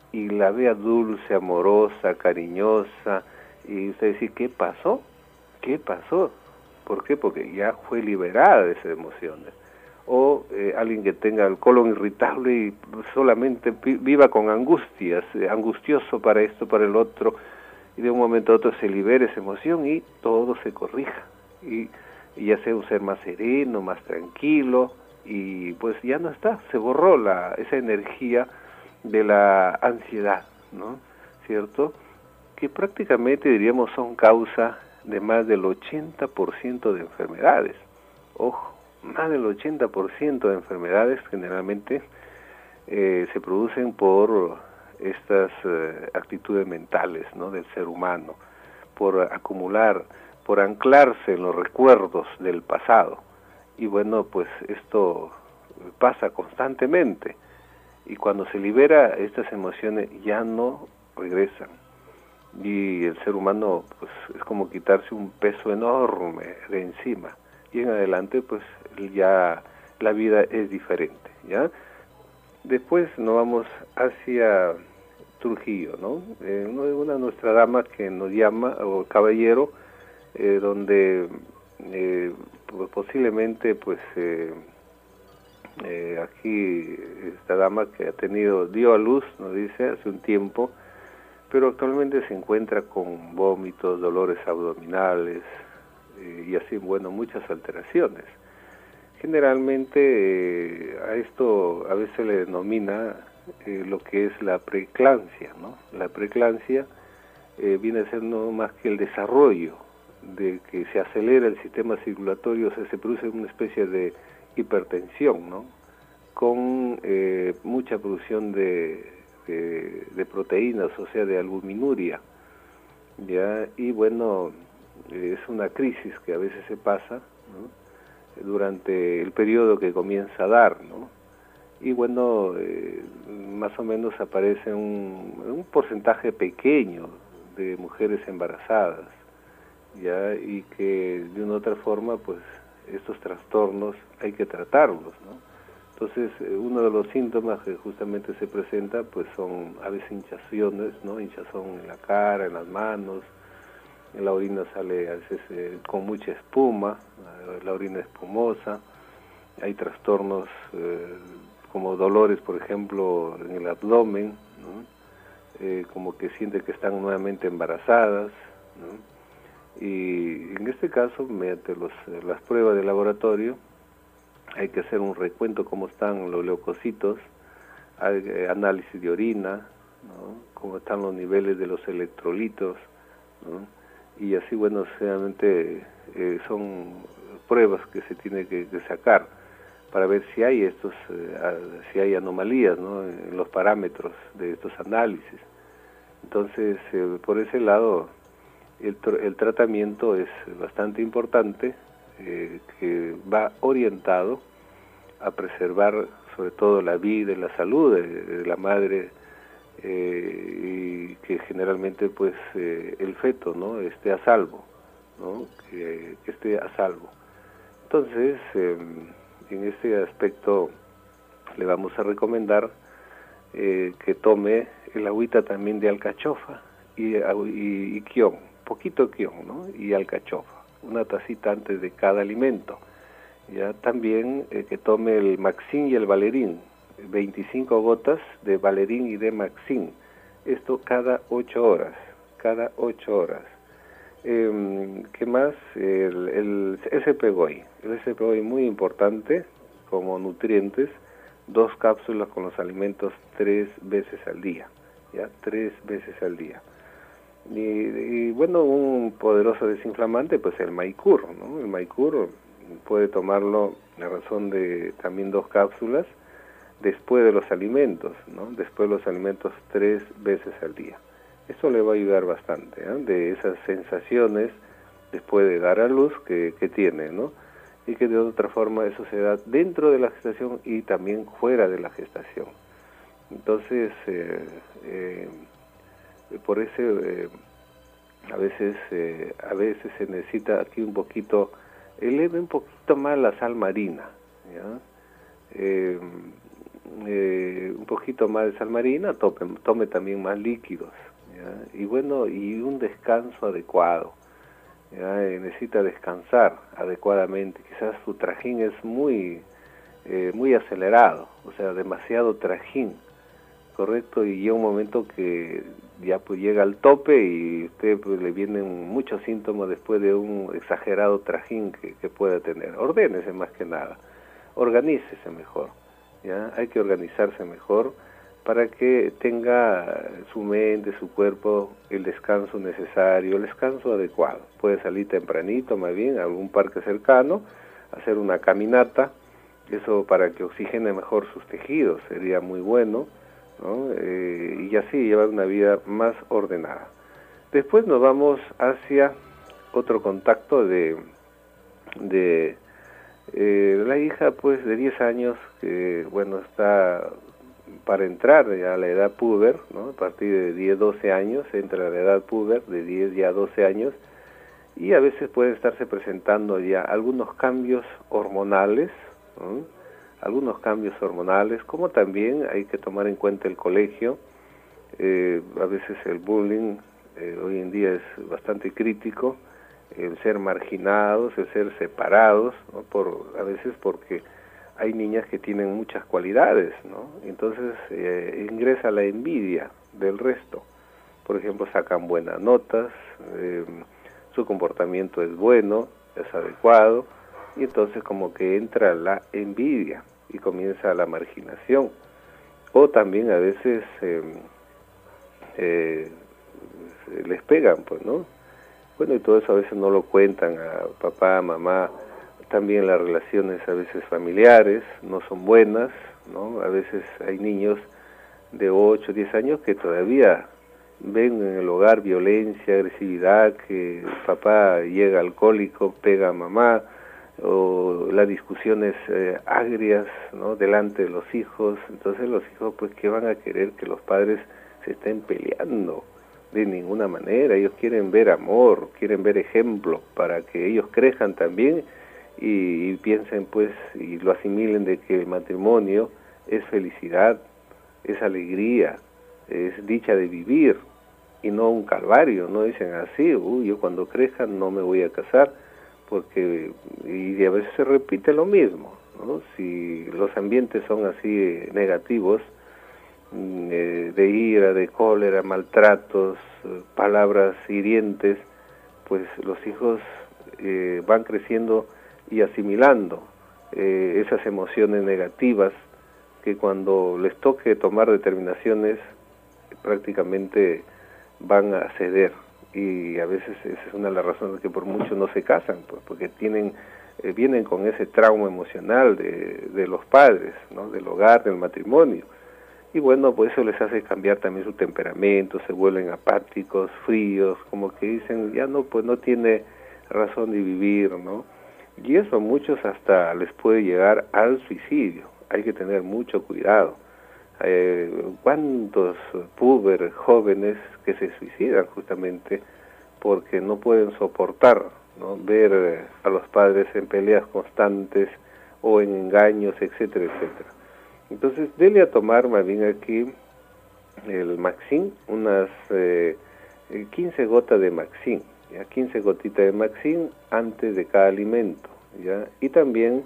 y la vea dulce, amorosa, cariñosa, y usted dice, ¿qué pasó? ¿Qué pasó? ¿Por qué? Porque ya fue liberada de esas emociones. O eh, alguien que tenga el colon irritable y solamente viva con angustias, eh, angustioso para esto, para el otro, y de un momento a otro se libere esa emoción y todo se corrija. Y, y ya sea un ser más sereno, más tranquilo, y pues ya no está, se borró la, esa energía de la ansiedad, ¿no? ¿Cierto? Que prácticamente diríamos son causa de más del ochenta por ciento de enfermedades. Ojo, más del ochenta por ciento de enfermedades generalmente eh, se producen por estas eh, actitudes mentales, ¿no?, del ser humano, por acumular, por anclarse en los recuerdos del pasado. Y bueno, pues esto pasa constantemente, y cuando se libera estas emociones ya no regresan, y el ser humano pues es como quitarse un peso enorme de encima, y en adelante pues ya la vida es diferente, ¿ya? Después nos vamos hacia Trujillo, ¿no? Eh, una de nuestras damas que nos llama, o caballero, eh, donde eh, pues, posiblemente pues eh, eh, aquí esta dama que ha tenido, dio a luz, nos dice, hace un tiempo, pero actualmente se encuentra con vómitos, dolores abdominales, eh, y así, bueno, muchas alteraciones. Generalmente eh, a esto a veces le denomina eh, lo que es la preeclampsia, ¿no? La preeclampsia eh, viene a ser no más que el desarrollo de que se acelera el sistema circulatorio, o sea, se produce una especie de hipertensión, ¿no? Con eh, mucha producción de De, de proteínas, o sea, de albuminuria, ya, y bueno, eh, es una crisis que a veces se pasa, ¿no?, durante el periodo que comienza a dar, ¿no? Y bueno, eh, más o menos aparece un, un porcentaje pequeño de mujeres embarazadas, ya, y que de una u otra forma, pues, estos trastornos hay que tratarlos, ¿no? Entonces, uno de los síntomas que justamente se presenta, pues son a veces hinchaciones, ¿no? Hinchazón en la cara, en las manos, en la orina sale a veces eh, con mucha espuma, la orina espumosa, hay trastornos eh, como dolores, por ejemplo, en el abdomen, ¿no? Eh, como que sienten que están nuevamente embarazadas, ¿no? Y en este caso, mediante los, las pruebas de laboratorio, hay que hacer un recuento cómo están los leucocitos, hay, eh, análisis de orina, ¿no?, cómo están los niveles de los electrolitos, ¿no?, y así, bueno, realmente eh, son pruebas que se tiene que, que sacar para ver si hay estos, eh, si hay anomalías, ¿no?, en los parámetros de estos análisis. Entonces, eh, por ese lado, el, el tratamiento es bastante importante, Eh, que va orientado a preservar sobre todo la vida y la salud de, de la madre, eh, y que generalmente pues eh, el feto, ¿no?, esté a salvo, ¿no?, que, que esté a salvo. Entonces, eh, en este aspecto le vamos a recomendar eh, que tome el agüita también de alcachofa y, y, y quión, poquito quión, ¿no?, y alcachofa, una tacita antes de cada alimento. Ya también eh, que tome el Maxin y el Valerín, veinticinco gotas de Valerín y de Maxin, esto cada ocho horas, cada ocho horas. Eh, ¿Qué más? El, el S P G O I, el S P G O I muy importante como nutrientes, dos cápsulas con los alimentos tres veces al día, ya, tres veces al día. Y, y bueno, un poderoso desinflamante, pues el Maicur, ¿no? El Maicur puede tomarlo a razón de también dos cápsulas después de los alimentos, ¿no? Después de los alimentos tres veces al día. Esto le va a ayudar bastante, ¿eh?, de esas sensaciones después de dar a luz que, que tiene, ¿no? Y que de otra forma eso se da dentro de la gestación y también fuera de la gestación. Entonces, eh, eh, por eso eh, a veces eh, a veces se necesita aquí un poquito, eleve un poquito más la sal marina, ¿ya? Eh, eh, un poquito más de sal marina, tome, tome también más líquidos, ¿ya? Y bueno, y un descanso adecuado, ¿ya? Eh, necesita descansar adecuadamente. Quizás su trajín es muy, eh, muy acelerado, o sea, demasiado trajín, correcto, y llega un momento que ya pues llega al tope y usted pues, le vienen muchos síntomas después de un exagerado trajín que, que pueda tener. Ordénese más que nada, organícese mejor, ¿ya? Hay que organizarse mejor para que tenga su mente, su cuerpo, el descanso necesario, el descanso adecuado. Puede salir tempranito, más bien, a algún parque cercano, hacer una caminata, eso para que oxigene mejor sus tejidos, sería muy bueno, ¿no? Eh, y así llevar una vida más ordenada. Después nos vamos hacia otro contacto de, de eh, la hija pues de diez años, que bueno, está para entrar ya a la edad puber, ¿no? A partir de diez, doce años entra a la edad puber, de diez ya a doce años, y a veces pueden estarse presentando ya algunos cambios hormonales, ¿no? Algunos cambios hormonales, como también hay que tomar en cuenta el colegio. Eh, a veces el bullying eh, hoy en día es bastante crítico, el ser marginados, el ser separados, ¿no? Por, a veces porque hay niñas que tienen muchas cualidades, ¿no? Entonces eh, ingresa la envidia del resto. Por ejemplo, sacan buenas notas, eh, su comportamiento es bueno, es adecuado, y entonces como que entra la envidia y comienza la marginación. O también a veces eh, eh, les pegan, pues, ¿no? Bueno, y todo eso a veces no lo cuentan a papá, mamá. También las relaciones a veces familiares no son buenas, ¿no? A veces hay niños de ocho, diez años que todavía ven en el hogar violencia, agresividad, que papá llega alcohólico, pega a mamá, o las discusiones eh, agrias, ¿no? Delante de los hijos. Entonces los hijos pues que van a querer que los padres se estén peleando de ninguna manera. Ellos quieren ver amor, quieren ver ejemplo para que ellos crezcan también y, y piensen pues y lo asimilen de que el matrimonio es felicidad, es alegría, es dicha de vivir y no un calvario. No dicen así, uy, yo cuando crezca no me voy a casar, porque y a veces se repite lo mismo, ¿no? Si los ambientes son así eh, negativos, eh, de ira, de cólera, maltratos, eh, palabras hirientes, pues los hijos eh, van creciendo y asimilando eh, esas emociones negativas que cuando les toque tomar determinaciones prácticamente van a ceder. Y a veces esa es una de las razones que por mucho no se casan, pues, porque tienen eh, vienen con ese trauma emocional de, de los padres, ¿no? Del hogar, del matrimonio. Y bueno, pues eso les hace cambiar también su temperamento, se vuelven apáticos, fríos, como que dicen, ya no, pues no tiene razón de vivir, ¿no? Y eso a muchos hasta les puede llegar al suicidio. Hay que tener mucho cuidado. Eh, ¿Cuántos púberes jóvenes que se suicidan justamente porque no pueden soportar, ¿no? Ver eh, a los padres en peleas constantes o en engaños, etcétera, etcétera? Entonces, dele a tomar más bien aquí el Maxin, unas eh, quince gotas de Maxin, ¿ya? quince gotitas de Maxin antes de cada alimento, ¿ya? Y también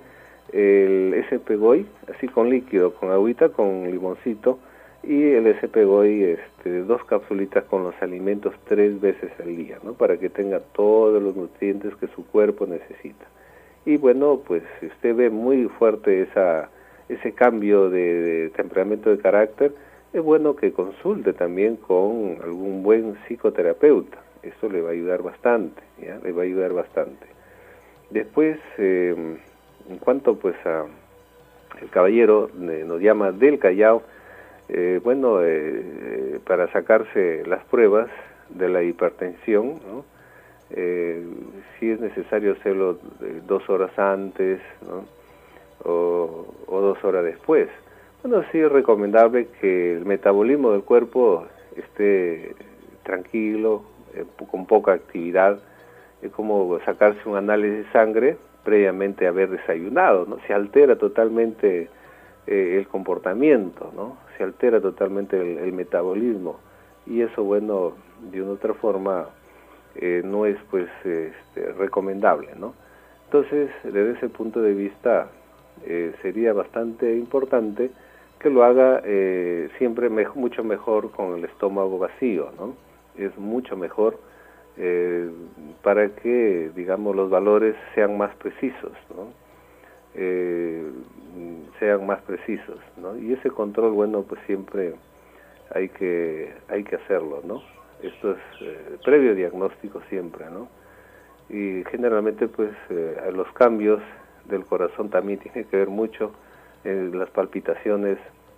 el S P G O I, así con líquido, con agüita, con limoncito, y el S P G O I, este, dos capsulitas con los alimentos tres veces al día, ¿no? Para que tenga todos los nutrientes que su cuerpo necesita. Y bueno, pues si usted ve muy fuerte esa, ese cambio de, de temperamento de carácter, es bueno que consulte también con algún buen psicoterapeuta. Eso le va a ayudar bastante, ¿ya? Le va a ayudar bastante. Después, eh, en cuanto pues a el caballero eh, nos llama del Callao, eh, bueno, eh, eh, para sacarse las pruebas de la hipertensión, ¿no? Eh, si es necesario hacerlo eh, dos horas antes, ¿no? o, o dos horas después. Bueno, sí es recomendable que el metabolismo del cuerpo esté tranquilo, eh, con poca actividad. Es como sacarse un análisis de sangre previamente haber desayunado, ¿no? Se altera totalmente eh, el comportamiento, ¿no? Se altera totalmente el, el metabolismo, y eso, bueno, de una u otra forma eh, no es pues este, recomendable, ¿no? Entonces, desde ese punto de vista, eh, sería bastante importante que lo haga eh, siempre me mucho mejor con el estómago vacío, ¿no? Es mucho mejor eh, para que, digamos, los valores sean más precisos, ¿no? Eh, sean más precisos, ¿no? Y ese control, bueno, pues siempre hay que hay que hacerlo, ¿no? Esto es eh, previo diagnóstico siempre, ¿no? Y generalmente, pues, eh, los cambios del corazón también tienen que ver mucho en las palpitaciones,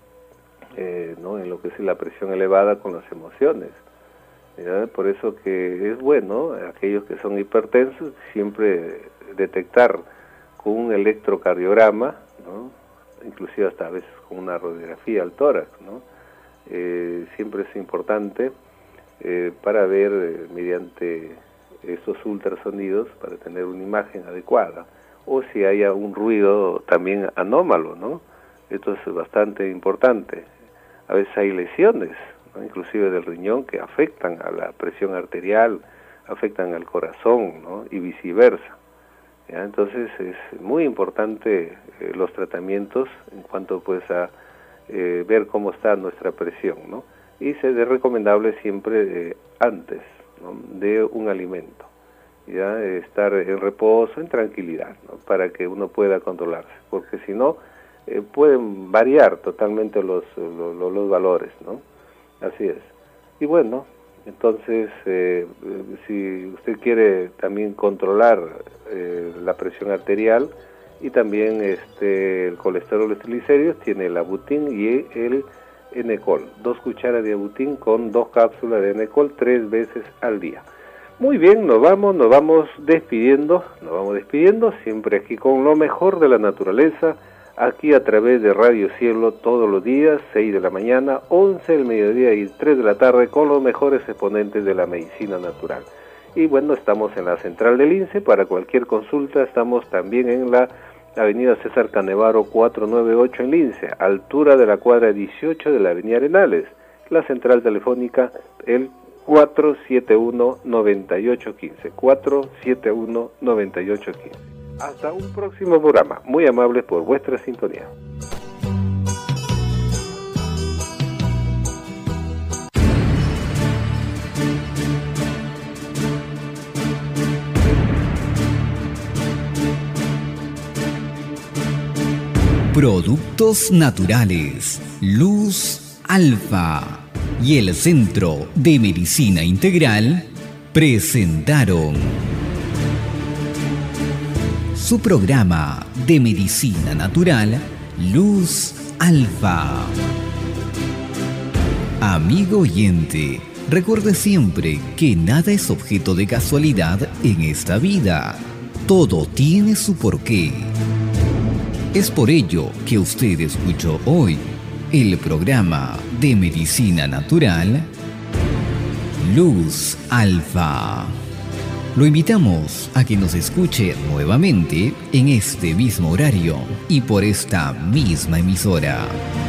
eh, ¿no? En lo que es la presión elevada con las emociones, ¿ya? Por eso que es bueno, aquellos que son hipertensos, siempre detectar con un electrocardiograma, ¿no? Inclusive hasta a veces con una radiografía al tórax, ¿no? Eh, siempre es importante eh, para ver eh, mediante estos ultrasonidos, para tener una imagen adecuada, o si haya un ruido también anómalo, ¿no? Esto es bastante importante. A veces hay lesiones, ¿no? Inclusive del riñón, que afectan a la presión arterial, afectan al corazón, ¿no? Y viceversa. ¿Ya? Entonces es muy importante eh, los tratamientos en cuanto pues a eh, ver cómo está nuestra presión, ¿no? Y se es recomendable siempre eh, antes, ¿no? De un alimento, ya estar en reposo, en tranquilidad, ¿no? Para que uno pueda controlarse, porque si no eh, pueden variar totalmente los, los, los valores, ¿no? Así es. Y bueno, entonces eh, si usted quiere también controlar eh, la presión arterial y también este el colesterol, los triglicéridos, tiene el Abutin y el Enecol, dos cucharas de Abutin con dos cápsulas de Enecol tres veces al día. Muy bien, nos vamos, nos vamos despidiendo, nos vamos despidiendo, siempre aquí con lo mejor de la naturaleza, aquí a través de Radio Cielo todos los días, seis de la mañana, once del mediodía y tres de la tarde, con los mejores exponentes de la medicina natural. Y bueno, estamos en la central del INSE, para cualquier consulta estamos también en la Avenida César Canevaro cuatrocientos noventa y ocho en Lince, altura de la cuadra dieciocho de la Avenida Arenales. La central telefónica, el cuatro siete uno, nueve ocho uno cinco, cuatro siete uno, nueve ocho uno cinco. Hasta un próximo programa. Muy amables por vuestra sintonía. Productos naturales, Luz Alfa y el Centro de Medicina Integral presentaron su programa de medicina natural, Luz Alfa. Amigo oyente, recuerde siempre que nada es objeto de casualidad en esta vida. Todo tiene su porqué. Es por ello que usted escuchó hoy el programa de medicina natural, Luz Alfa. Lo invitamos a que nos escuche nuevamente en este mismo horario y por esta misma emisora.